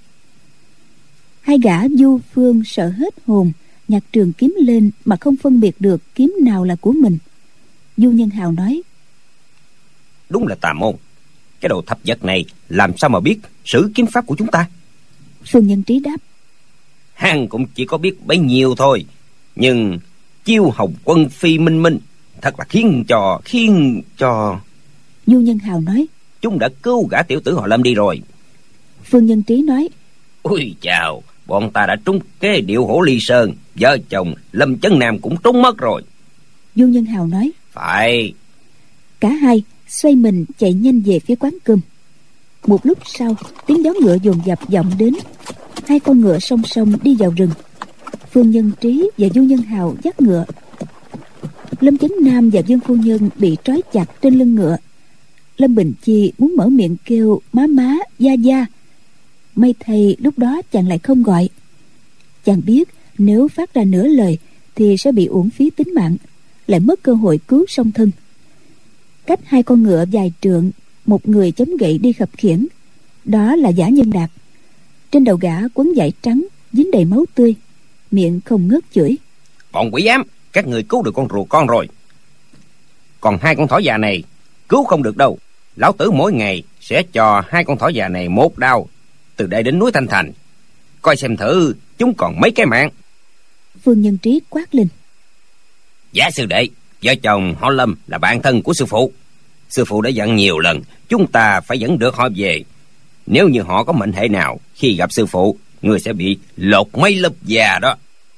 Hai gã du phương sợ hết hồn, nhặt trường kiếm lên mà không phân biệt được kiếm nào là của mình. Du Nhân Hào nói. Đúng là tà môn. Cái đồ thập vật này làm sao mà biết sử kiếm pháp của chúng ta? Phương Nhân Trí đáp. Hắn cũng chỉ có biết bấy nhiêu thôi. Nhưng chiêu hồng quân phi minh minh thật là khiến cho khiến cho Du Nhân Hào nói. Chúng đã cứu gã tiểu tử họ Lâm đi rồi. Phương Nhân Trí nói. Ôi chào, bọn ta đã trúng kế điệu hổ ly sơn. Vợ chồng Lâm Chấn Nam cũng trúng mất rồi. Du Nhân Hào nói. Phải. Cả hai xoay mình chạy nhanh về phía quán cơm. Một lúc sau, tiếng gió ngựa dồn dập vọng đến. Hai con ngựa song song đi vào rừng. Phương Nhân Trí và Du Nhân Hào dắt ngựa. Lâm Chấn Nam và Dương Phu Nhân bị trói chặt trên lưng ngựa. Lâm Bình Chi muốn mở miệng kêu má má, gia gia. May thay lúc đó chàng lại không gọi. Chàng biết nếu phát ra nửa lời thì sẽ bị uổng phí tính mạng, lại mất cơ hội cứu song thân. Cách hai con ngựa dài trượng, một người chống gậy đi khập khiễng. Đó là Giả Nhân Đạt. Trên đầu gã quấn vải trắng dính đầy máu tươi, miệng không ngớt chửi. Bọn quỷ ám, các người cứu được con rùa con rồi. Còn hai con thỏ già này cứu không được đâu. Lão tử mỗi ngày sẽ cho hai con thỏ già này một đao, từ đây đến núi Thanh Thành. Coi xem thử chúng còn mấy cái mạng. Phương Nhân Trí quát lên. Dạ sư đệ, vợ chồng họ Lâm là bạn thân của sư phụ. Sư phụ đã dặn nhiều lần chúng ta phải dẫn được họ về. Nếu như họ có mệnh hệ nào, khi gặp sư phụ, người sẽ bị lột mấy lớp da đó.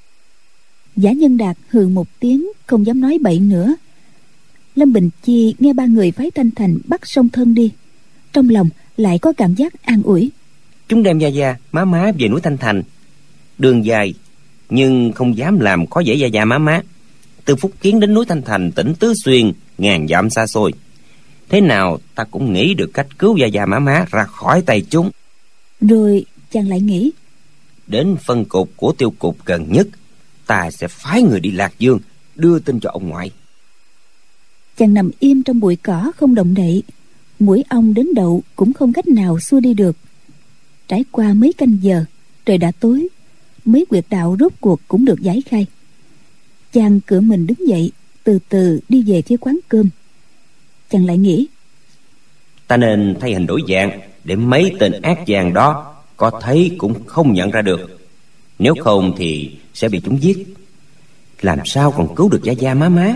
Giả Nhân Đạt hừ một tiếng, không dám nói bậy nữa. Lâm Bình Chi nghe ba người phái Thanh Thành bắt song thân đi, trong lòng lại có cảm giác an ủi. Chúng đem gia gia má má về núi Thanh Thành. Đường dài, nhưng không dám làm khó dễ gia gia má má. Từ Phúc Kiến đến núi Thanh Thành, tỉnh Tứ Xuyên, ngàn dặm xa xôi. Thế nào ta cũng nghĩ được cách cứu gia gia má má ra khỏi tay chúng. Rồi chàng lại nghĩ. Đến phân cục của tiêu cục gần nhất, ta sẽ phái người đi Lạc Dương, đưa tin cho ông ngoại. Chàng nằm im trong bụi cỏ không động đậy. Mũi ong đến đậu cũng không cách nào xua đi được. Trải qua mấy canh giờ, trời đã tối. Mấy quyệt đạo rốt cuộc cũng được giải khai. Chàng cựa mình đứng dậy, từ từ đi về phía quán cơm. Chàng lại nghĩ. Ta nên thay hình đổi dạng, để mấy tên ác giang đó có thấy cũng không nhận ra được. Nếu không thì sẽ bị chúng giết. Làm sao còn cứu được gia gia má má.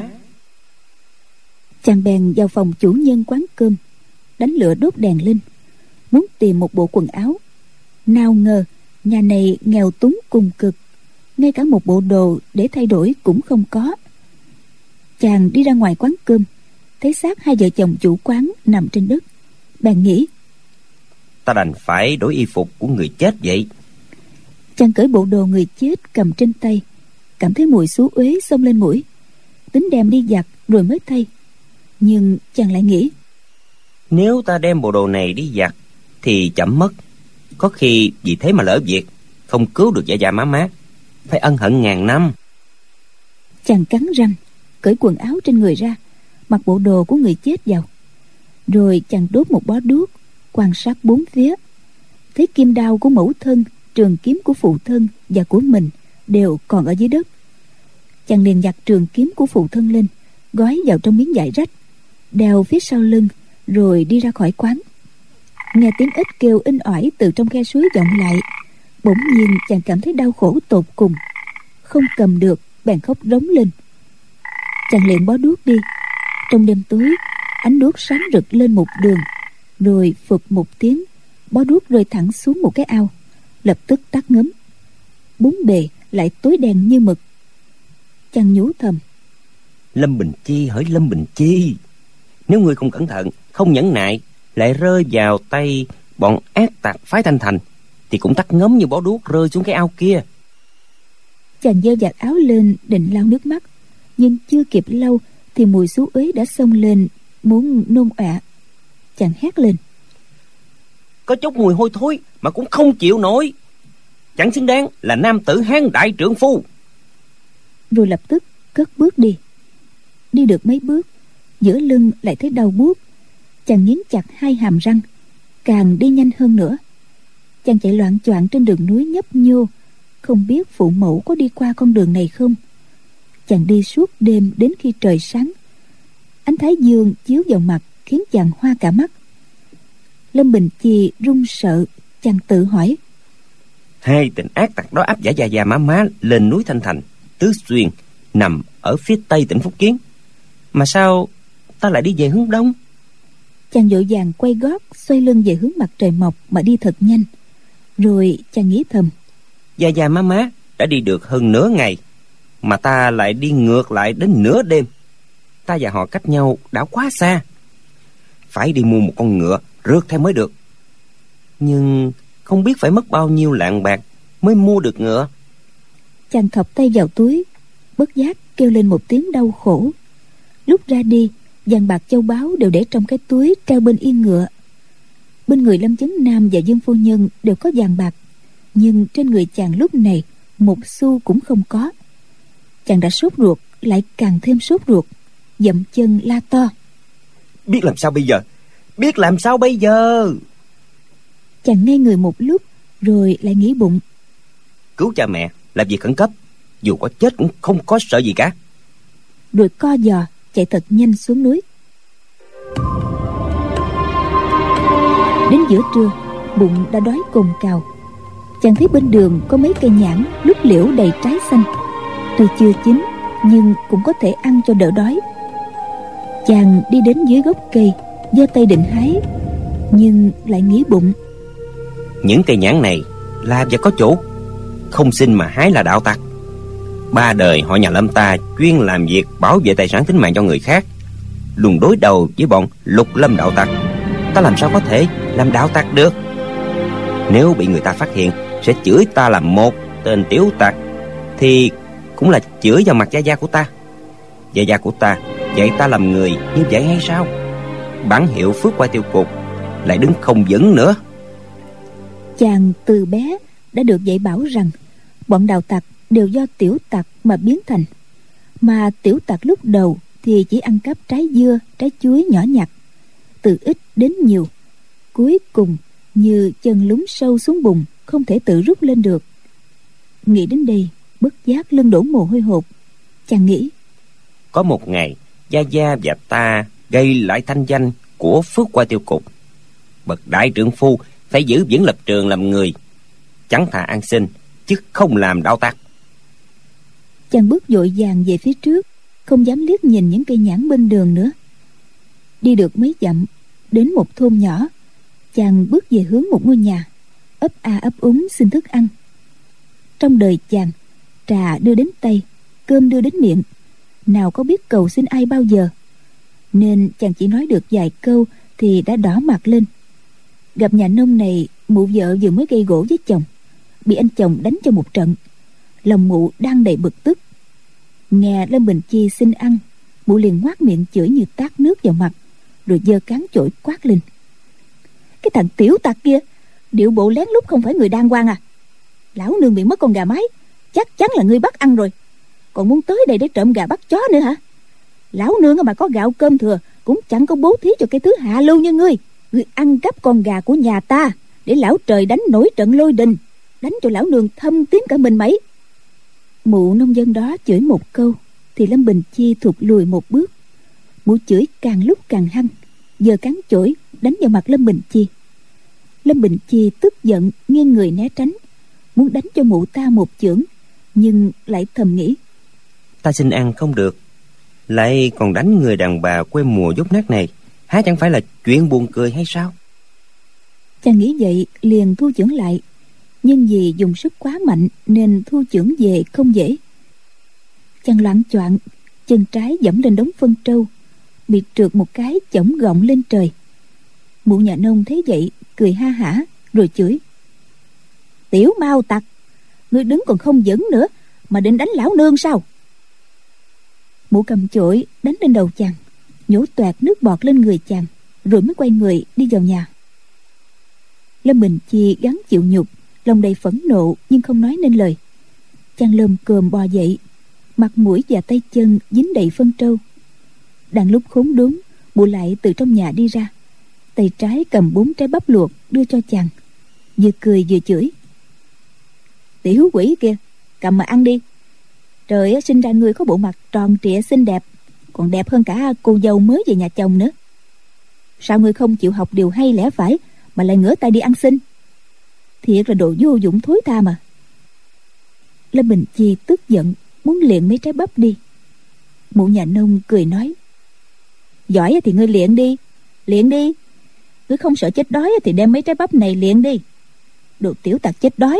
Chàng bèn vào phòng chủ nhân quán cơm, đánh lửa đốt đèn lên, muốn tìm một bộ quần áo. Nào ngờ nhà này nghèo túng cùng cực, ngay cả một bộ đồ để thay đổi cũng không có. Chàng đi ra ngoài quán cơm, thấy xác hai vợ chồng chủ quán nằm trên đất, bèn nghĩ. Ta đành phải đổi y phục của người chết vậy. Chàng cởi bộ đồ người chết cầm trên tay, cảm thấy mùi xú uế xông lên mũi, tính đem đi giặt rồi mới thay. Nhưng chàng lại nghĩ. Nếu ta đem bộ đồ này đi giặt thì chậm mất. Có khi vì thế mà lỡ việc, không cứu được gia gia má má, phải ân hận ngàn năm. Chàng cắn răng, cởi quần áo trên người ra, mặc bộ đồ của người chết vào. Rồi chàng đốt một bó đuốc, quan sát bốn phía, thấy kim đao của mẫu thân, trường kiếm của phụ thân và của mình đều còn ở dưới đất. Chàng liền nhặt trường kiếm của phụ thân lên, gói vào trong miếng vải rách, đeo phía sau lưng, rồi đi ra khỏi quán. Nghe tiếng ếch kêu inh ỏi từ trong khe suối vọng lại, bỗng nhiên chàng cảm thấy đau khổ tột cùng, không cầm được, bèn khóc rống lên. Chàng liền bó đuốc đi. Trong đêm tối, ánh đuốc sáng rực lên một đường, rồi phụt một tiếng, bó đuốc rơi thẳng xuống một cái ao, lập tức tắt ngấm. Bốn bề lại tối đen như mực. Chàng nhủ thầm. Lâm Bình Chi hỡi Lâm Bình Chi, nếu ngươi không cẩn thận, không nhẫn nại, lại rơi vào tay bọn ác tặc phái Thanh Thành, thì cũng tắt ngấm như bó đuốc rơi xuống cái ao kia. Chàng giơ vạt áo lên định lau nước mắt, nhưng chưa kịp lau thì mùi xú uế đã xông lên, muốn nôn ọa. Chàng hét lên: Có chút mùi hôi thối mà cũng không chịu nổi, chẳng xứng đáng là nam tử Hán đại trượng phu. Rồi lập tức cất bước đi. Đi được mấy bước, giữa lưng lại thấy đau buốt. Chàng nghiến chặt hai hàm răng, càng đi nhanh hơn nữa. Chàng chạy loạng choạng trên đường núi nhấp nhô, không biết phụ mẫu có đi qua con đường này không. Chàng đi suốt đêm đến khi trời sáng. Ánh thái dương chiếu vào mặt khiến chàng hoa cả mắt. Lâm Bình Chi run sợ, chàng tự hỏi: Hai tên ác tặc đó áp giải Gia Gia Má Má lên núi Thanh Thành, Tứ Xuyên nằm ở phía tây tỉnh Phúc Kiến, mà sao ta lại đi về hướng đông? Chàng vội vàng quay gót, xoay lưng về hướng mặt trời mọc mà đi thật nhanh. Rồi chàng nghĩ thầm: Gia Gia Má Má đã đi được hơn nửa ngày, mà ta lại đi ngược lại đến nửa đêm. Ta và họ cách nhau đã quá xa, phải đi mua một con ngựa rượt theo mới được. Nhưng không biết phải mất bao nhiêu lạng bạc mới mua được ngựa. Chàng thọc tay vào túi, bất giác kêu lên một tiếng đau khổ. Lúc ra đi, vàng bạc châu báu đều để trong cái túi treo bên yên ngựa. Bên người Lâm Chấn Nam và Dương phu nhân đều có vàng bạc, nhưng trên người chàng lúc này một xu cũng không có. Chàng đã sốt ruột, lại càng thêm sốt ruột, dậm chân la to: Biết làm sao bây giờ? Biết làm sao bây giờ? Chàng ngây người một lúc, rồi lại nghĩ bụng: Cứu cha mẹ là việc khẩn cấp, dù có chết cũng không có sợ gì cả. Rồi co giò chạy thật nhanh xuống núi. Đến giữa trưa, bụng đã đói cồn cào. Chàng thấy bên đường có mấy cây nhãn lúc liễu đầy trái xanh, tuy chưa chín nhưng cũng có thể ăn cho đỡ đói. Chàng đi đến dưới gốc cây, giơ tay định hái, nhưng lại nghĩ bụng: Những cây nhãn này là và có chủ, không xin mà hái là đạo tặc. Ba đời họ nhà Lâm ta chuyên làm việc bảo vệ tài sản tính mạng cho người khác, luôn đối đầu với bọn Lục Lâm đạo tặc. Ta làm sao có thể làm đạo tặc được? Nếu bị người ta phát hiện sẽ chửi ta là một tên tiểu tặc, thì cũng là chửi vào mặt Gia Gia của ta. Gia Gia của ta dạy ta làm người như vậy hay sao? Bản hiệu Phước Qua Tiêu Cục lại đứng không vững nữa. Chàng từ bé đã được dạy bảo rằng bọn đạo tặc đều do tiểu tặc mà biến thành. Mà tiểu tặc lúc đầu thì chỉ ăn cắp trái dưa, trái chuối nhỏ nhặt, từ ít đến nhiều, cuối cùng như chân lún sâu xuống bùn, không thể tự rút lên được. Nghĩ đến đây, bất giác lưng đổ mồ hôi hột. Chàng nghĩ: Có một ngày Gia Gia và ta gây lại thanh danh của Phước Qua Tiêu Cục. Bậc đại trượng phu phải giữ vững lập trường làm người, chẳng thà ăn xin chứ không làm đạo tặc. Chàng bước vội vàng về phía trước, không dám liếc nhìn những cây nhãn bên đường nữa. Đi được mấy dặm, đến một thôn nhỏ, chàng bước về hướng một ngôi nhà, ấp a ấp úng xin thức ăn. Trong đời chàng, trà đưa đến tay, cơm đưa đến miệng, nào có biết cầu xin ai bao giờ, nên chàng chỉ nói được vài câu thì đã đỏ mặt lên. Gặp nhà nông này, mụ vợ vừa mới gây gổ với chồng, bị anh chồng đánh cho một trận. Lòng mụ đang đầy bực tức. Nghe Lâm Bình Chi xin ăn, mụ liền ngoác miệng chửi như tát nước vào mặt, rồi giơ cán chổi quát lên: Cái thằng tiểu tặc kia, điệu bộ lén lút không phải người đàng hoàng à? Lão nương bị mất con gà mái, chắc chắn là ngươi bắt ăn rồi, còn muốn tới đây để trộm gà bắt chó nữa hả? Lão nương mà có gạo cơm thừa cũng chẳng có bố thí cho cái thứ hạ lưu như ngươi. Ngươi ăn cắp con gà của nhà ta để lão trời đánh nổi trận lôi đình, đánh cho lão nương thâm tím cả mình mấy. Mụ nông dân đó chửi một câu thì Lâm Bình Chi thụt lùi một bước. Mụ chửi càng lúc càng hăng, giơ cán chổi đánh vào mặt Lâm Bình Chi. Lâm Bình Chi tức giận nghiêng người né tránh, muốn đánh cho mụ ta một chưởng, nhưng lại thầm nghĩ: Ta xin ăn không được, lại còn đánh người đàn bà quê mùa dốt nát này, há chẳng phải là chuyện buồn cười hay sao? Chàng nghĩ vậy liền thu chưởng lại, nhưng vì dùng sức quá mạnh nên thu chưởng về không dễ. Chàng loạng choạng, chân trái dẫm lên đống phân trâu, bị trượt một cái chổng gọng lên trời. Mụ nhà nông thấy vậy cười ha hả rồi chửi: Tiểu Mao tặc, ngươi đứng còn không vững nữa mà định đánh lão nương sao? Mụ cầm chổi đánh lên đầu chàng, nhổ toạc nước bọt lên người chàng, rồi mới quay người đi vào nhà. Lâm Bình Chi gắng chịu nhục, lòng đầy phẫn nộ nhưng không nói nên lời. Chàng lồm cồm bò dậy, mặt mũi và tay chân dính đầy phân trâu. Đang lúc khốn đốn, mụ lại từ trong nhà đi ra, tay trái cầm bốn trái bắp luộc đưa cho chàng, vừa cười vừa chửi: Tiểu quỷ kia, cầm mà ăn đi. Trời sinh ra ngươi có bộ mặt tròn trịa xinh đẹp, còn đẹp hơn cả cô dâu mới về nhà chồng nữa. Sao ngươi không chịu học điều hay lẽ phải mà lại ngửa tay đi ăn xin? Thiệt là đồ vô dụng thối tha mà. Lâm Bình Chi tức giận muốn liệng mấy trái bắp đi. Mụ nhà nông cười nói: Giỏi thì ngươi liệng đi, liệng đi. Ngươi không sợ chết đói thì đem mấy trái bắp này liệng đi. Đồ tiểu tặc chết đói.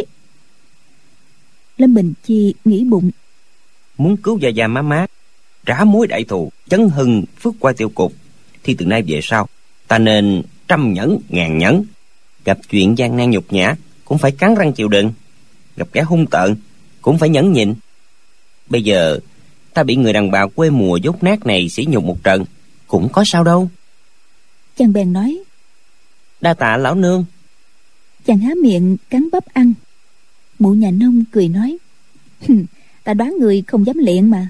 Lâm Bình Chi nghĩ bụng: Muốn cứu gia gia má má, trả mối đại thù, chấn hưng phước qua tiêu cục, thì từ nay về sau ta nên trăm nhẫn ngàn nhẫn. Gặp chuyện gian nan nhục nhã cũng phải cắn răng chịu đựng, gặp kẻ hung tợn cũng phải nhẫn nhịn. Bây giờ ta bị người đàn bà quê mùa dốt nát này sỉ nhục một trận, cũng có sao đâu. Chàng bèn nói: Đa tạ lão nương. Chàng há miệng cắn bắp ăn. Mụ nhà nông cười nói: Ta đoán người không dám liệng mà.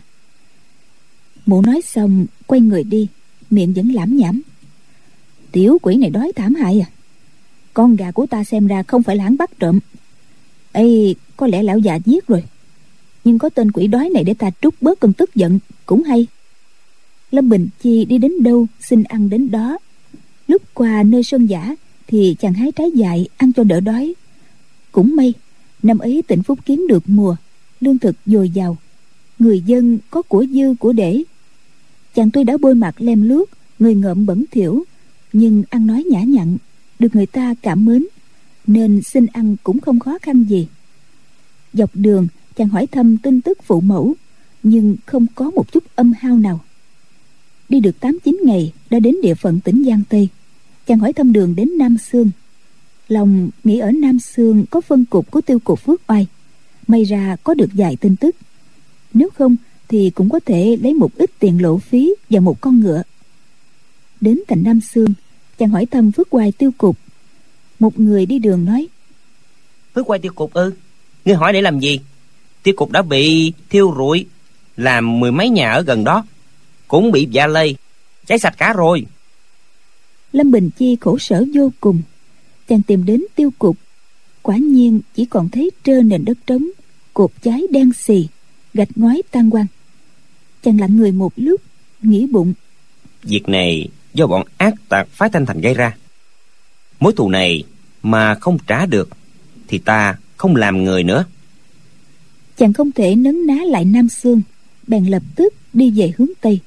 Mụ nói xong quay người đi, miệng vẫn lảm nhảm: Tiểu quỷ này đói thảm hại à. Con gà của ta xem ra không phải là hắn bắt trộm. Ê, có lẽ lão già giết rồi, nhưng có tên quỷ đói này để ta trút bớt cơn tức giận cũng hay. Lâm Bình Chi đi đến đâu xin ăn đến đó. Lúc qua nơi sơn giả thì chàng hái trái dại ăn cho đỡ đói. Cũng may năm ấy tỉnh Phúc Kiến được mùa, lương thực dồi dào, người dân có của dư của để. Chàng tuy đã bôi mặt lem luốc, người ngợm bẩn thỉu, nhưng ăn nói nhã nhặn, được người ta cảm mến, nên xin ăn cũng không khó khăn gì. Dọc đường chàng hỏi thăm tin tức phụ mẫu, nhưng không có một chút âm hao nào. Đi được tám chín ngày đã đến địa phận tỉnh Giang Tây. Chàng hỏi thăm đường đến Nam Xương, lòng nghĩ ở Nam Xương có phân cục của tiêu cục Phước Oai, may ra có được vài tin tức. Nếu không thì cũng có thể lấy một ít tiền lộ phí và một con ngựa. Đến thành Nam Xương, chàng hỏi thăm Phước Oai tiêu cục. Một người đi đường nói: Phước Oai tiêu cục ư? Ngươi hỏi để làm gì? Tiêu cục đã bị thiêu rụi, làm mười mấy nhà ở gần đó cũng bị dạ lây, cháy sạch cả rồi. Lâm Bình Chi khổ sở vô cùng. Chàng tìm đến tiêu cục, quả nhiên chỉ còn thấy trơ nền đất trống, cột cháy đen xì, gạch ngói tan quang. Chàng lặng người một lúc, nghĩ bụng: Việc này do bọn ác tặc phái Thanh Thành gây ra. Mối thù này mà không trả được thì ta không làm người nữa. Chàng không thể nấn ná lại Nam Xương, bèn lập tức đi về hướng Tây.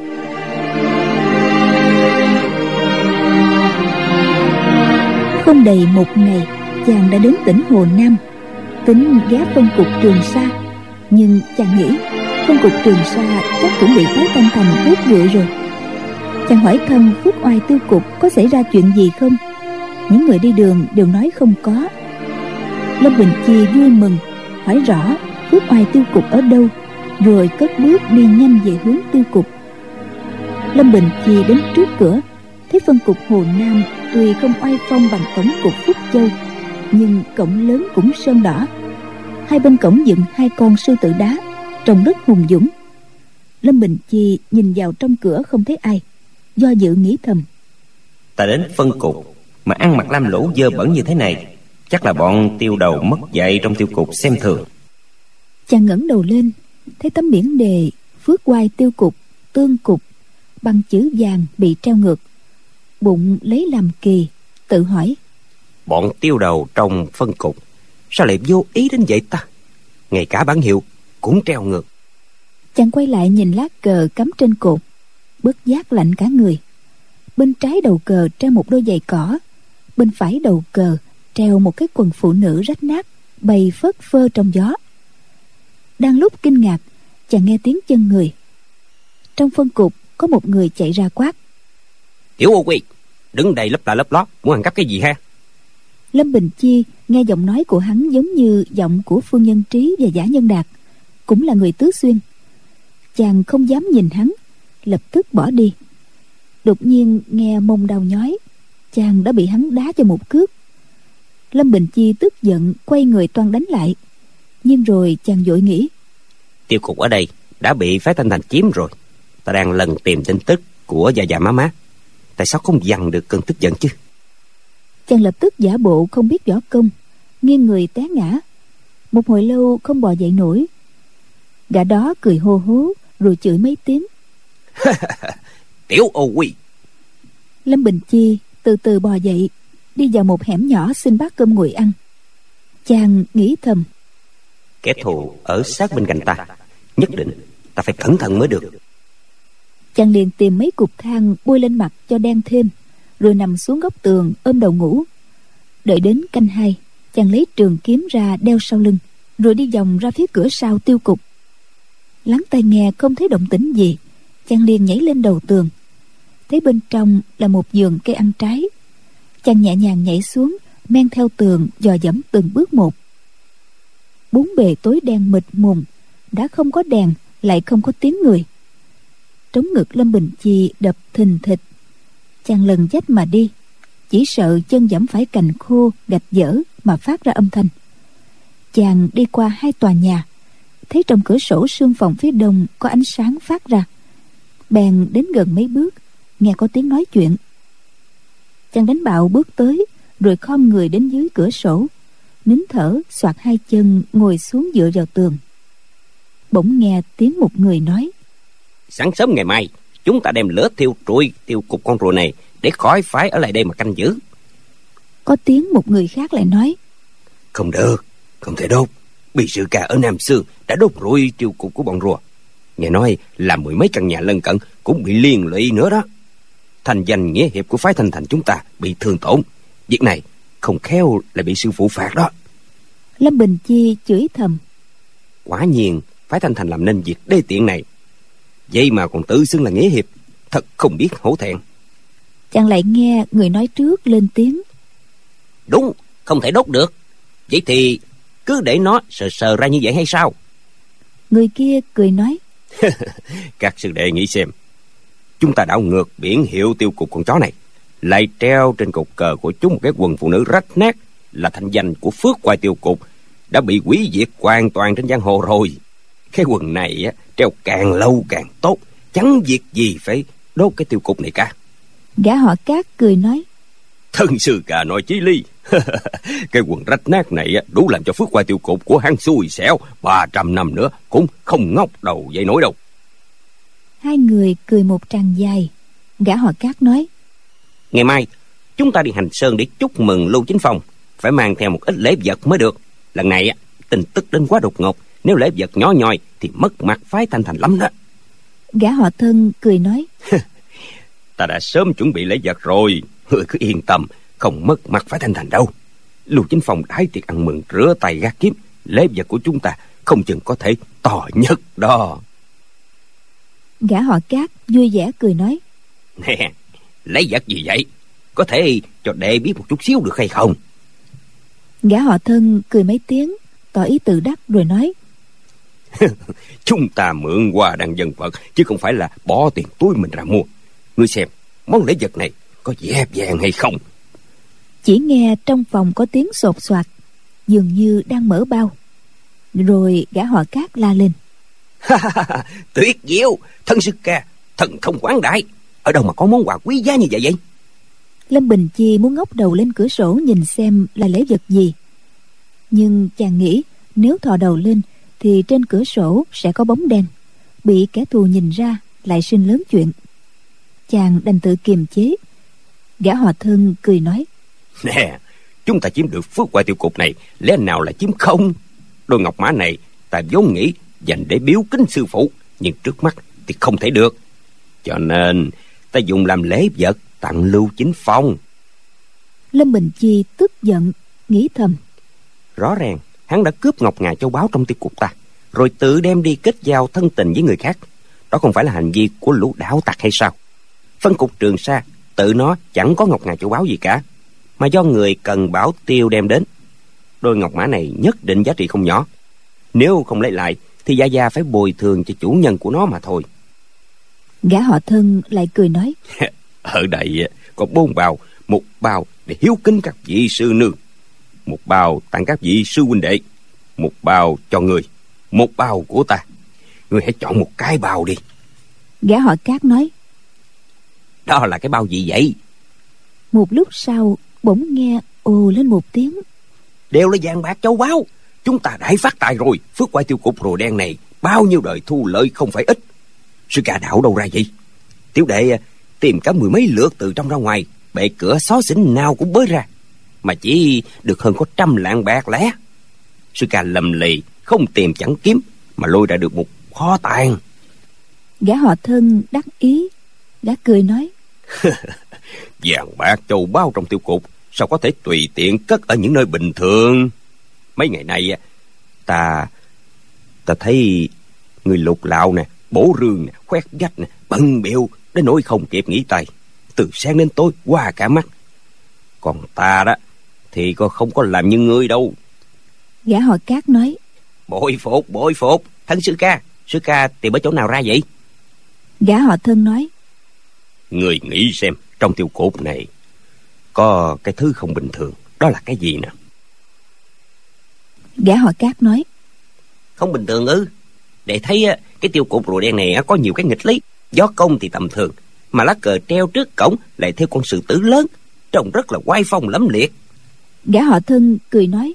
Không đầy một ngày, chàng đã đến tỉnh Hồ Nam, tính ghé phân cục Trường Sa. Nhưng chàng nghĩ phân cục Trường Sa chắc cũng bị phái Thanh Thành hút rượi rồi. Chàng hỏi thăm Phước Oai tiêu cục có xảy ra chuyện gì không. Những người đi đường đều nói không có. Lâm Bình Chi vui mừng, hỏi rõ Phước Oai tiêu cục ở đâu, rồi cất bước đi nhanh về hướng tiêu cục. Lâm Bình Chi đến trước cửa, thấy phân cục Hồ Nam tuy không oai phong bằng tổng cục Phúc Châu, nhưng cổng lớn cũng sơn đỏ. Hai bên cổng dựng hai con sư tử đá, trông rất hùng dũng. Lâm Bình Chi nhìn vào trong cửa không thấy ai, do dự nghĩ thầm: Ta đến phân cục mà ăn mặc lam lũ dơ bẩn như thế này, chắc là bọn tiêu đầu mất dạy trong tiêu cục xem thường. Chàng ngẩng đầu lên, thấy tấm biển đề Phước Oai tiêu cục, tương cục bằng chữ vàng bị treo ngược. Bụng lấy làm kỳ, tự hỏi: Bọn tiêu đầu trong phân cục sao lại vô ý đến vậy ta? Ngay cả bản hiệu cũng treo ngược. Chàng quay lại nhìn lá cờ cắm trên cột, bất giác lạnh cả người. Bên trái đầu cờ treo một đôi giày cỏ, bên phải đầu cờ treo một cái quần phụ nữ rách nát bay phất phơ trong gió. Đang lúc kinh ngạc, chàng nghe tiếng chân người. Trong phân cục có một người chạy ra quát: Tiểu ô quy, đứng đây lấp la lấp lót, muốn ăn cắp cái gì ha? Lâm Bình Chi nghe giọng nói của hắn giống như giọng của Phương Nhân Trí và Giả Nhân Đạt, cũng là người Tứ Xuyên. Chàng không dám nhìn hắn, lập tức bỏ đi. Đột nhiên nghe mông đau nhói, chàng đã bị hắn đá cho một cước. Lâm Bình Chi tức giận quay người toan đánh lại, nhưng rồi chàng vội nghĩ, Tiêu cục ở đây đã bị phái Thanh Thành chiếm rồi. Ta đang lần tìm tin tức của già già má má, tại sao không dằn được cơn tức giận chứ? Chàng lập tức giả bộ không biết võ công, nghiêng người té ngã. Một hồi lâu không bò dậy nổi. Gã đó cười hô hố rồi chửi mấy tiếng. Tiểu ô quy! Lâm Bình Chi từ từ bò dậy, đi vào một hẻm nhỏ xin bát cơm nguội ăn. Chàng nghĩ thầm, Kẻ thù ở sát bên cạnh ta, nhất định ta phải cẩn thận mới được. Chàng liền tìm mấy cục than bôi lên mặt cho đen thêm, rồi nằm xuống góc tường ôm đầu ngủ. Đợi đến canh hai, chàng lấy trường kiếm ra đeo sau lưng, rồi đi vòng ra phía cửa sau Tiêu cục. Lắng tai nghe không thấy động tĩnh gì, chàng liền nhảy lên đầu tường. Thấy bên trong là một vườn cây ăn trái. Chàng nhẹ nhàng nhảy xuống, men theo tường dò dẫm từng bước một. Bốn bề tối đen mịt mùng, đã không có đèn, lại không có tiếng người. Trống ngực Lâm Bình Chi đập thình thịch. Chàng lần dách mà đi, chỉ sợ chân giẫm phải cành khô gạch dở mà phát ra âm thanh. Chàng đi qua hai tòa nhà, thấy trong cửa sổ sương phòng phía đông có ánh sáng phát ra. Bèn đến gần mấy bước, nghe có tiếng nói chuyện. Chàng đánh bạo bước tới, rồi khom người đến dưới cửa sổ, nín thở xoạc hai chân ngồi xuống dựa vào tường. Bỗng nghe tiếng một người nói, Sáng sớm ngày mai chúng ta đem lửa thiêu trụi tiêu cục con rùa này, để khỏi phải ở lại đây mà canh giữ. Có tiếng một người khác lại nói, Không được, không thể đốt. Bị sự ca ở Nam Sương đã đốt rụi tiêu cục của bọn rùa. Nghe nói là mười mấy căn nhà lân cận cũng bị liên lụy nữa đó. Thành danh nghĩa hiệp của phái Thanh Thành chúng ta bị thương tổn. Việc này không khéo lại bị sư phụ phạt đó. Lâm Bình Chi chửi thầm, Quả nhiên phái Thanh Thành làm nên việc đê tiện này, vậy mà còn tự xưng là nghĩa hiệp, thật không biết hổ thẹn. Chàng lại nghe người nói trước lên tiếng, Đúng, không thể đốt được. Vậy thì cứ để nó sờ sờ ra như vậy hay sao? Người kia cười nói, Các sư đệ nghĩ xem, chúng ta đảo ngược biển hiệu tiêu cục con chó này, lại treo trên cột cờ của chúng một cái quần phụ nữ rách nát, là thanh danh của Phước Hoài tiêu cục đã bị hủy diệt hoàn toàn trên giang hồ rồi. Cái quần này á, treo càng lâu càng tốt, chẳng việc gì phải đốt cái tiêu cục này cả. Gã họ Cát cười nói, Thân sư ca nói chí ly. Cái quần rách nát này á, đủ làm cho Phước Hoài tiêu cục của hắn xui xẻo ba trăm năm nữa cũng không ngóc đầu dậy nổi đâu. Hai người cười một tràng dài. Gã họ Cát nói, Ngày mai chúng ta đi Hành Sơn để chúc mừng Lưu Chính Phong, phải mang theo một ít lễ vật mới được. Lần này á, tin tức đến quá đột ngột, nếu lễ vật nhỏ nhoi thì mất mặt phái Thanh Thành lắm đó. Gã họ Thân cười nói, Ta đã sớm chuẩn bị lễ vật rồi, ngươi cứ yên tâm, không mất mặt phái Thanh Thành đâu. Lưu Chính Phong đãi tiệc ăn mừng rửa tay gác kiếm, lễ vật của chúng ta không chừng có thể to nhất đó. Gã họ Cát vui vẻ cười nói, Nè, lễ vật gì vậy? Có thể cho đệ biết một chút xíu được hay không? Gã họ Thân cười mấy tiếng, tỏ ý tự đắc rồi nói, Chúng ta mượn quà đăng dân Phật, chứ không phải là bỏ tiền túi mình ra mua. Ngươi xem, món lễ vật này có dép vàng hay không? Chỉ nghe trong phòng có tiếng sột soạt, dường như đang mở bao. Rồi gã họ Cát la lên, Tuyệt diệu, thân sư ca, thần thông quảng đại. Ở đâu mà có món quà quý giá như vậy vậy? Lâm Bình Chi muốn ngóc đầu lên cửa sổ nhìn xem là lễ vật gì, nhưng chàng nghĩ nếu thò đầu lên thì trên cửa sổ sẽ có bóng đen, bị kẻ thù nhìn ra lại sinh lớn chuyện. Chàng đành tự kiềm chế. Gã họ Thân cười nói, Nè, chúng ta chiếm được Phước Hoài tiêu cục này, lẽ nào là chiếm không? Đôi ngọc mã này ta vốn nghĩ dành để biếu kính sư phụ, nhưng trước mắt thì không thể được, cho nên ta dùng làm lễ vật tặng Lưu Chính Phong. Lâm Bình Chi tức giận, nghĩ thầm, Rõ ràng hắn đã cướp ngọc ngà châu báu trong tiêu cục ta, rồi tự đem đi kết giao thân tình với người khác. Đó không phải là hành vi của lũ đạo tặc hay sao? Phân cục Trường Sa tự nó chẳng có ngọc ngà châu báu gì cả, mà do người cần bảo tiêu đem đến. Đôi ngọc mã này nhất định giá trị không nhỏ. Nếu không lấy lại thì Gia Gia phải bồi thường cho chủ nhân của nó mà thôi. Gã họ Thân lại cười nói: Ở đây có bốn bao, một bao để hiếu kính các vị sư nương, một bao tặng các vị sư huynh đệ, một bao cho người, một bao của ta. Người hãy chọn một cái bao đi. Gã họ Cát nói: Đó là cái bao gì vậy? Một lúc sau bỗng nghe ồ lên một tiếng. Đều là vàng bạc châu báu. Chúng ta đại phát tài rồi. Phước Quai Tiêu Cục rùa đen này bao nhiêu đời thu lợi không phải ít. Sư ca đảo đâu ra vậy? Tiểu đệ tìm cả mười mấy lượt từ trong ra ngoài, bệ cửa xó xỉnh nào cũng bới ra, mà chỉ được hơn có trăm lạng bạc lẻ. Sư ca lầm lì, không tìm chẳng kiếm mà lôi ra được một kho tàng. Gã họ Thân đắc ý, gã cười nói: Vàng bạc châu báu trong tiêu cục sao có thể tùy tiện cất ở những nơi bình thường. Mấy ngày nay ta ta thấy người Lục Lạo nè, Bổ Rương nè, Khoét Vách nè, bận bịu đến nỗi không kịp nghỉ tay, từ sáng đến tối qua cả mắt. Còn ta đó thì có không có làm như ngươi đâu. Gã họ Cát nói: Bội phục, bội phục. Thân sư ca, sư ca tìm ở chỗ nào ra vậy? Gã họ Thân nói: Người nghĩ xem, trong tiêu cục này có cái thứ không bình thường. Đó là cái gì nè? Gã họ Cát nói: Không bình thường ư? Để thấy cái tiêu cục rùa đen này có nhiều cái nghịch lý. Gió công thì tầm thường, mà lá cờ treo trước cổng lại theo con sư tử lớn, trông rất là oai phong lẫm liệt. Gã họ Thân cười nói: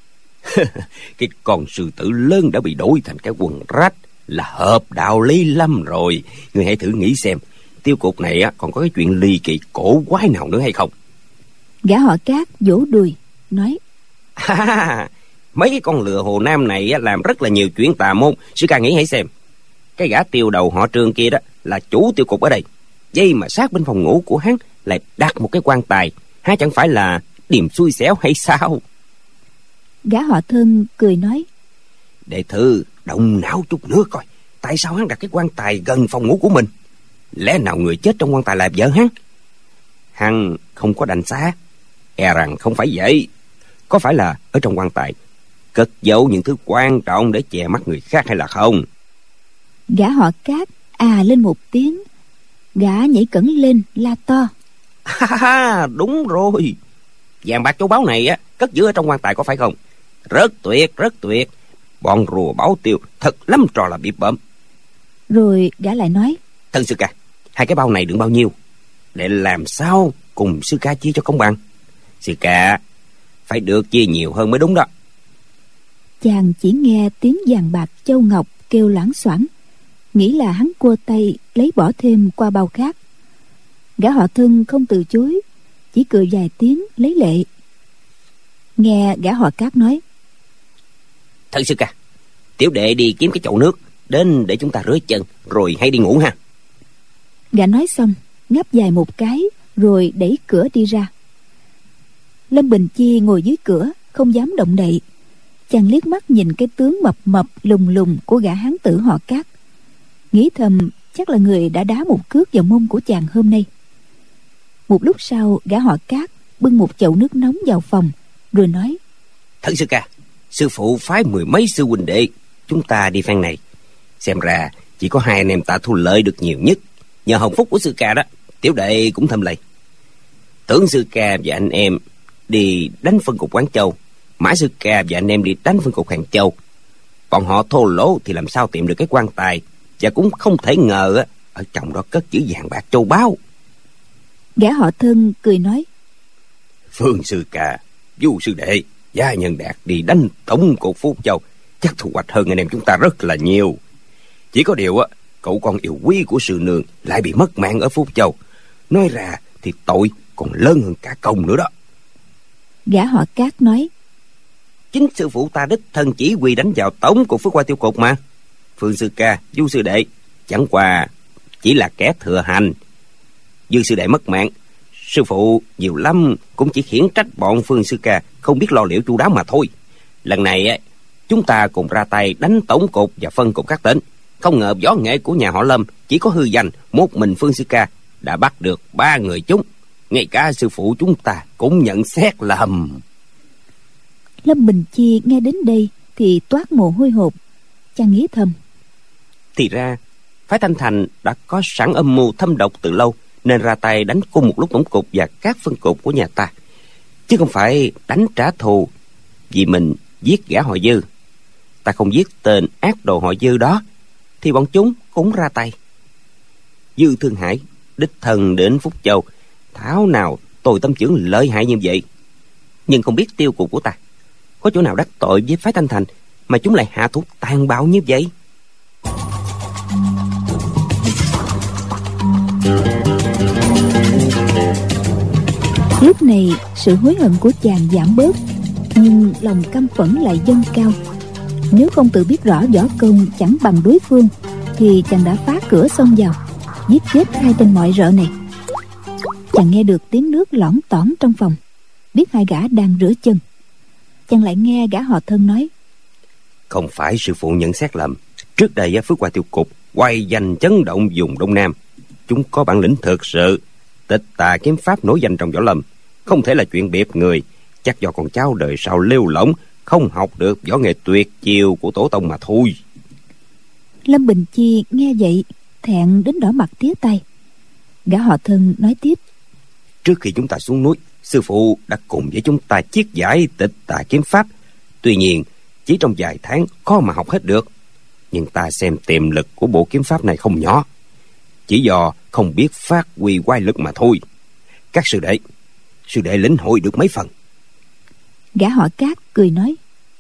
Cái con sư tử lớn đã bị đổi thành cái quần rách là hợp đạo lý lắm rồi. Người hãy thử nghĩ xem, tiêu cục này còn có cái chuyện ly kỳ cổ quái nào nữa hay không? Gã họ Cát vỗ đùi nói: À, mấy cái con lừa Hồ Nam này làm rất là nhiều chuyện tà môn. Sư ca nghĩ hãy xem, cái gã tiêu đầu họ Trương kia đó là chủ tiêu cục ở đây, vậy mà sát bên phòng ngủ của hắn lại đặt một cái quan tài, há chẳng phải là điểm xui xẻo hay sao? Gã họ Thân cười nói: Đệ thư động não chút nữa coi, tại sao hắn đặt cái quan tài gần phòng ngủ của mình? Lẽ nào người chết trong quan tài là vợ hắn? Hắn không có đành xác, e rằng không phải vậy. Có phải là ở trong quan tài cất giấu những thứ quan trọng để che mắt người khác hay là không? Gã họ Cát à lên một tiếng, gã nhảy cẫng lên la to: Ha, đúng rồi, vàng bạc châu báu này á cất giữ ở trong quan tài có phải không? Rất tuyệt, rất tuyệt. Bọn rùa báo tiêu thật lắm trò là bị bợm. Rồi gã lại nói: Thân sư ca, hai cái bao này đựng bao nhiêu, để làm sao cùng sư ca chia cho công bằng? Sư ca phải được chia nhiều hơn mới đúng đó. Chàng chỉ nghe tiếng vàng bạc châu ngọc kêu loảng xoảng, nghĩ là hắn cua tay lấy bỏ thêm qua bao khác. Gã họ Thân không từ chối, chỉ cười vài tiếng lấy lệ. Nghe gã họ Cát nói: Thân sư ca, tiểu đệ đi kiếm cái chậu nước đến để chúng ta rửa chân rồi hãy đi ngủ ha. Gã nói xong ngáp dài một cái rồi đẩy cửa đi ra. Lâm Bình Chi ngồi dưới cửa không dám động đậy. Chàng liếc mắt nhìn cái tướng mập mập lùng lùng của gã hán tử họ Cát, nghĩ thầm chắc là người đã đá một cước vào mông của chàng hôm nay. Một lúc sau gã họ Cát bưng một chậu nước nóng vào phòng rồi nói: Thân sư ca, sư phụ phái mười mấy sư huynh đệ chúng ta đi phen này, xem ra chỉ có hai anh em ta thu lợi được nhiều nhất. Nhờ hồng phúc của sư ca đó, tiểu đệ cũng thầm lây. Tưởng sư ca và anh em đi đánh phân cục Quán Châu, Mã sư ca và anh em đi đánh phân cục Hàng Châu. Bọn họ thô lỗ thì làm sao tìm được cái quan tài, và cũng không thể ngờ ở trong đó cất giữ vàng bạc châu báu. Gã họ Thân cười nói: Phương sư ca, Du sư đệ, Gia Nhân Đạt đi đánh tổng cục Phúc Châu chắc thu hoạch hơn anh em chúng ta rất là nhiều. Chỉ có điều á, cậu con yêu quý của sư nương lại bị mất mạng ở Phúc Châu. Nói ra thì tội còn lớn hơn cả công nữa đó. Gã họ Cát nói: Chính sư phụ ta đích thân chỉ huy đánh vào tổng cục Phước Qua Tiêu Cục mà. Phương sư ca, Du sư đệ chẳng qua chỉ là kẻ thừa hành. Dư sư đệ mất mạng, sư phụ nhiều lắm cũng chỉ khiển trách bọn Phương sư ca không biết lo liệu chu đáo mà thôi. Lần này chúng ta cùng ra tay đánh tổng cục và phân cục các tỉnh. Không ngờ võ nghệ của nhà họ Lâm chỉ có hư danh, một mình Phương sư ca đã bắt được ba người chúng. ngay cả sư phụ chúng ta cũng nhận xét lầm. Lâm Bình Chi nghe đến đây thì toát mồ hôi hột. Chàng nghĩ thầm, thì ra phái Thanh Thành đã có sẵn âm mưu thâm độc từ lâu, nên ra tay đánh cùng một lúc tổng cục và các phân cục của nhà ta, chứ không phải đánh trả thù vì mình giết gã họ Dư. Ta không giết tên ác đồ họ Dư đó thì bọn chúng cũng ra tay. Dư Thương Hải đích thân đến Phúc Châu, thảo nào tôi tâm trưởng lợi hại như vậy. Nhưng không biết tiêu cục của ta có chỗ nào đắc tội với phái Thanh Thành mà chúng lại hạ thủ tàn bạo như vậy. Lúc này sự hối hận của chàng giảm bớt, nhưng lòng căm phẫn lại dâng cao. Nếu không tự biết rõ võ công chẳng bằng đối phương thì chàng đã phá cửa xông vào, giết chết hai tên mọi rợ này. Chàng nghe được tiếng nước lỏng tõn trong phòng, biết hai gã đang rửa chân. Chàng lại nghe gã họ Thân nói, không phải sư phụ nhận xét lầm. Trước đây Phước Hoa tiêu cục quay danh chấn động vùng Đông Nam. Chúng có bản lĩnh thực sự. Tịch Tà kiếm pháp nổi danh trong võ lâm, không thể là chuyện biệp người. Chắc do con cháu đời sau lêu lỏng, không học được võ nghệ tuyệt chiêu của tổ tông mà thôi. Lâm Bình Chi nghe vậy thẹn đến đỏ mặt tía tay. Gã họ Thân nói tiếp, trước khi chúng ta xuống núi, sư phụ đã cùng với chúng ta chiết giải Tịch Tà kiếm pháp. Tuy nhiên chỉ trong vài tháng khó mà học hết được. Nhưng ta xem tiềm lực của bộ kiếm pháp này không nhỏ, chỉ do không biết phát huy oai lực mà thôi. Các sư đệ, sư đệ lĩnh hội được mấy phần? Gã họ Cát cười nói,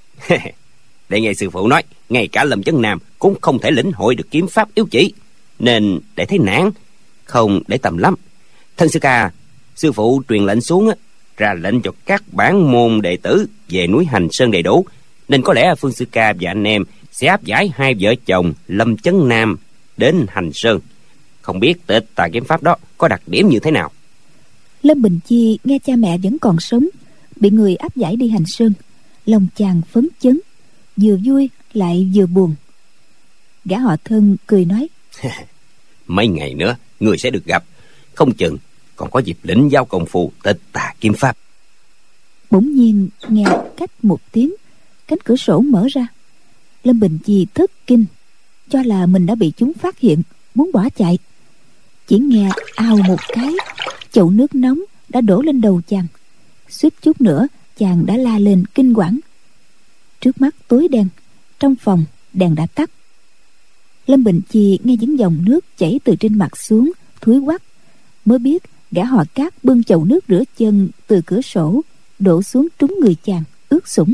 để nghe sư phụ nói, ngay cả Lâm Chấn Nam cũng không thể lĩnh hội được kiếm pháp yếu chỉ, nên để thấy nản, không để tầm lắm. Thân sư ca, sư phụ truyền lệnh xuống, ra lệnh cho các bản môn đệ tử về núi Hành Sơn đầy đủ, nên có lẽ Phương sư ca và anh em sẽ áp giải hai vợ chồng Lâm Chấn Nam đến Hành Sơn. Không biết Tịch Tà kiếm pháp đó có đặc điểm như thế nào? Lâm Bình Chi nghe cha mẹ vẫn còn sống bị người áp giải đi Hành Sơn, lòng chàng phấn chấn, vừa vui lại vừa buồn. Gã họ Thân cười nói, mấy ngày nữa người sẽ được gặp, không chừng còn có dịp lĩnh giao công phu Tịch Tà kiếm pháp. Bỗng nhiên nghe cách một tiếng, cánh cửa sổ mở ra. Lâm Bình Chi thất kinh, cho là mình đã bị chúng phát hiện, muốn bỏ chạy. Chỉ nghe ào một cái, chậu nước nóng đã đổ lên đầu chàng. Suýt chút nữa chàng đã la lên kinh quản. Trước mắt tối đen, trong phòng đèn đã tắt. Lâm Bình Chi nghe những dòng nước chảy từ trên mặt xuống, thúi quắc, mới biết gã họ Cát bưng chậu nước rửa chân từ cửa sổ đổ xuống trúng người chàng, ướt sũng.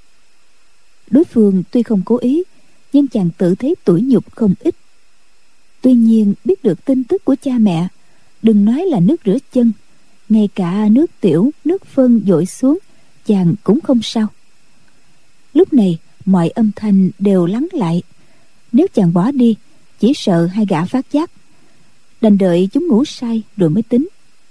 Đối phương tuy không cố ý, nhưng chàng tự thấy tủi nhục không ít. Tuy nhiên biết được tin tức của cha mẹ, đừng nói là nước rửa chân, ngay cả nước tiểu, nước phân dội xuống chàng cũng không sao. Lúc này mọi âm thanh đều lắng lại. Nếu chàng bỏ đi, chỉ sợ hai gã phát giác, đành đợi chúng ngủ say rồi mới tính.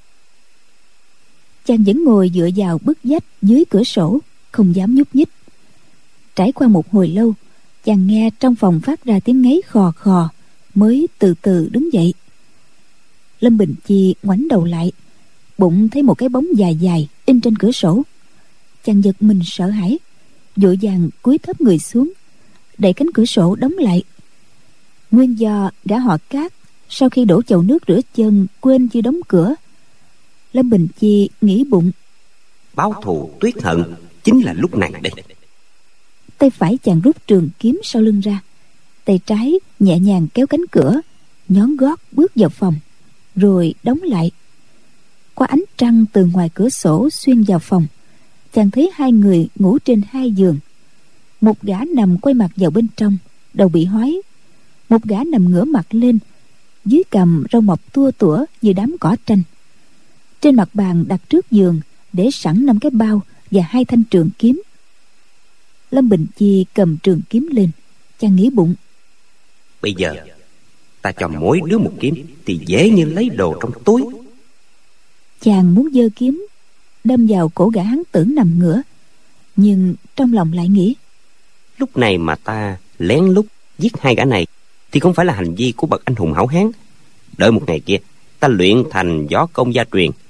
Chàng vẫn ngồi dựa vào bức vách dưới cửa sổ, không dám nhúc nhích. Trải qua một hồi lâu, chàng nghe trong phòng phát ra tiếng ngáy khò khò, mới từ từ đứng dậy. Lâm Bình Chi ngoảnh đầu lại, bụng thấy một cái bóng dài dài in trên cửa sổ. Chàng giật mình sợ hãi, vội vàng cúi thấp người xuống, đẩy cánh cửa sổ đóng lại. Nguyên do gã họ Cát sau khi đổ chậu nước rửa chân quên chưa đóng cửa. Lâm Bình Chi nghĩ bụng, báo thù tuyết hận chính là lúc này đây. Tay phải chàng rút trường kiếm sau lưng ra, tay trái nhẹ nhàng kéo cánh cửa, nhón gót bước vào phòng, rồi đóng lại. Qua ánh trăng từ ngoài cửa sổ xuyên vào phòng, chàng thấy hai người ngủ trên hai giường. Một gã nằm quay mặt vào bên trong, đầu bị hói. Một gã nằm ngửa mặt lên, dưới cằm râu mọc tua tủa như đám cỏ tranh. Trên mặt bàn đặt trước giường để sẵn năm cái bao và hai thanh trường kiếm. Lâm Bình Chi cầm trường kiếm lên, chàng nghĩ bụng, bây giờ ta cho mỗi đứa một kiếm thì dễ như lấy đồ trong túi. Chàng muốn giơ kiếm đâm vào cổ gã hán tử nằm ngửa, nhưng trong lòng lại nghĩ, lúc này mà ta lén lút giết hai gã này thì không phải là hành vi của bậc anh hùng hảo hán. Đợi một ngày kia ta luyện thành võ công gia truyền,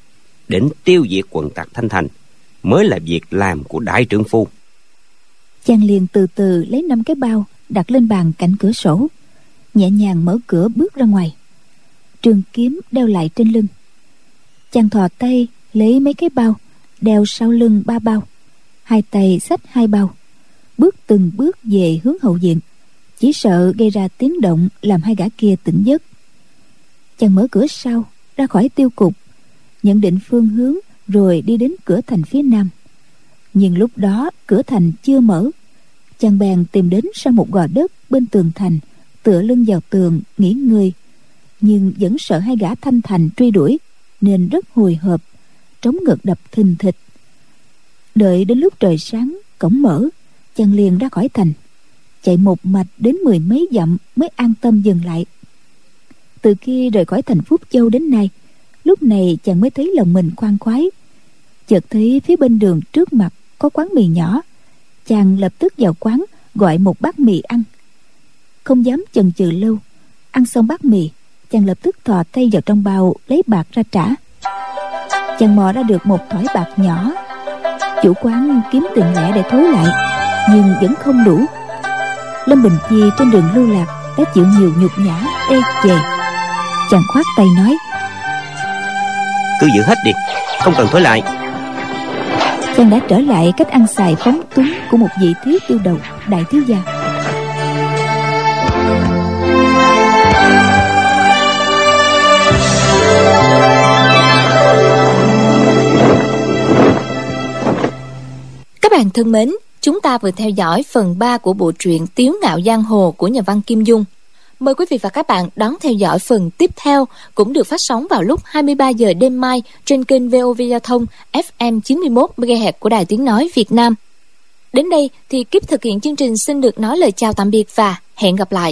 đến tiêu diệt quần tặc Thanh Thành mới là việc làm của đại trượng phu. Chàng liền từ từ lấy năm cái bao đặt lên bàn cạnh cửa sổ, nhẹ nhàng mở cửa bước ra ngoài, trường kiếm đeo lại trên lưng. Chàng thò tay lấy mấy cái bao đeo sau lưng ba bao, hai tay xách hai bao, bước từng bước về hướng hậu viện, chỉ sợ gây ra tiếng động làm hai gã kia tỉnh giấc. Chàng mở cửa sau ra khỏi tiêu cục, nhận định phương hướng rồi đi đến cửa thành phía nam. Nhưng lúc đó cửa thành chưa mở. Chàng bèn tìm đến sau một gò đất bên tường thành, tựa lưng vào tường nghỉ ngơi, nhưng vẫn sợ hai gã Thanh Thành truy đuổi nên rất hồi hộp, trống ngực đập thình thịch. Đợi đến lúc trời sáng, cổng mở, chàng liền ra khỏi thành, chạy một mạch đến mười mấy dặm mới an tâm dừng lại. Từ khi rời khỏi thành Phúc Châu đến nay, lúc này chàng mới thấy lòng mình khoan khoái. Chợt thấy phía bên đường trước mặt có quán mì nhỏ, chàng lập tức vào quán gọi một bát mì ăn. Không dám chần chừ lâu, ăn xong bát mì, chàng lập tức thò tay vào trong bao lấy bạc ra trả. Chàng mò ra được một thỏi bạc nhỏ. Chủ quán kiếm tiền lẻ để thối lại, nhưng vẫn không đủ. Lâm Bình Chi trên đường lưu lạc đã chịu nhiều nhục nhã ê chề. Chàng khoát tay nói: cứ giữ hết đi, không cần thối lại. Chàng đã trở lại cách ăn xài phóng túng của một vị thiếu tiêu đầu đại thiếu gia. Các bạn thân mến, chúng ta vừa theo dõi phần ba của bộ truyện Tiếu Ngạo Giang Hồ của nhà văn Kim Dung. Mời quý vị và các bạn đón theo dõi phần tiếp theo, cũng được phát sóng vào lúc hai mươi ba giờ đêm mai trên kênh vê o vê Giao thông ép em chín mươi mốt mê ga héc của Đài Tiếng Nói Việt Nam. Đến đây thì kíp thực hiện chương trình xin được nói lời chào tạm biệt và hẹn gặp lại.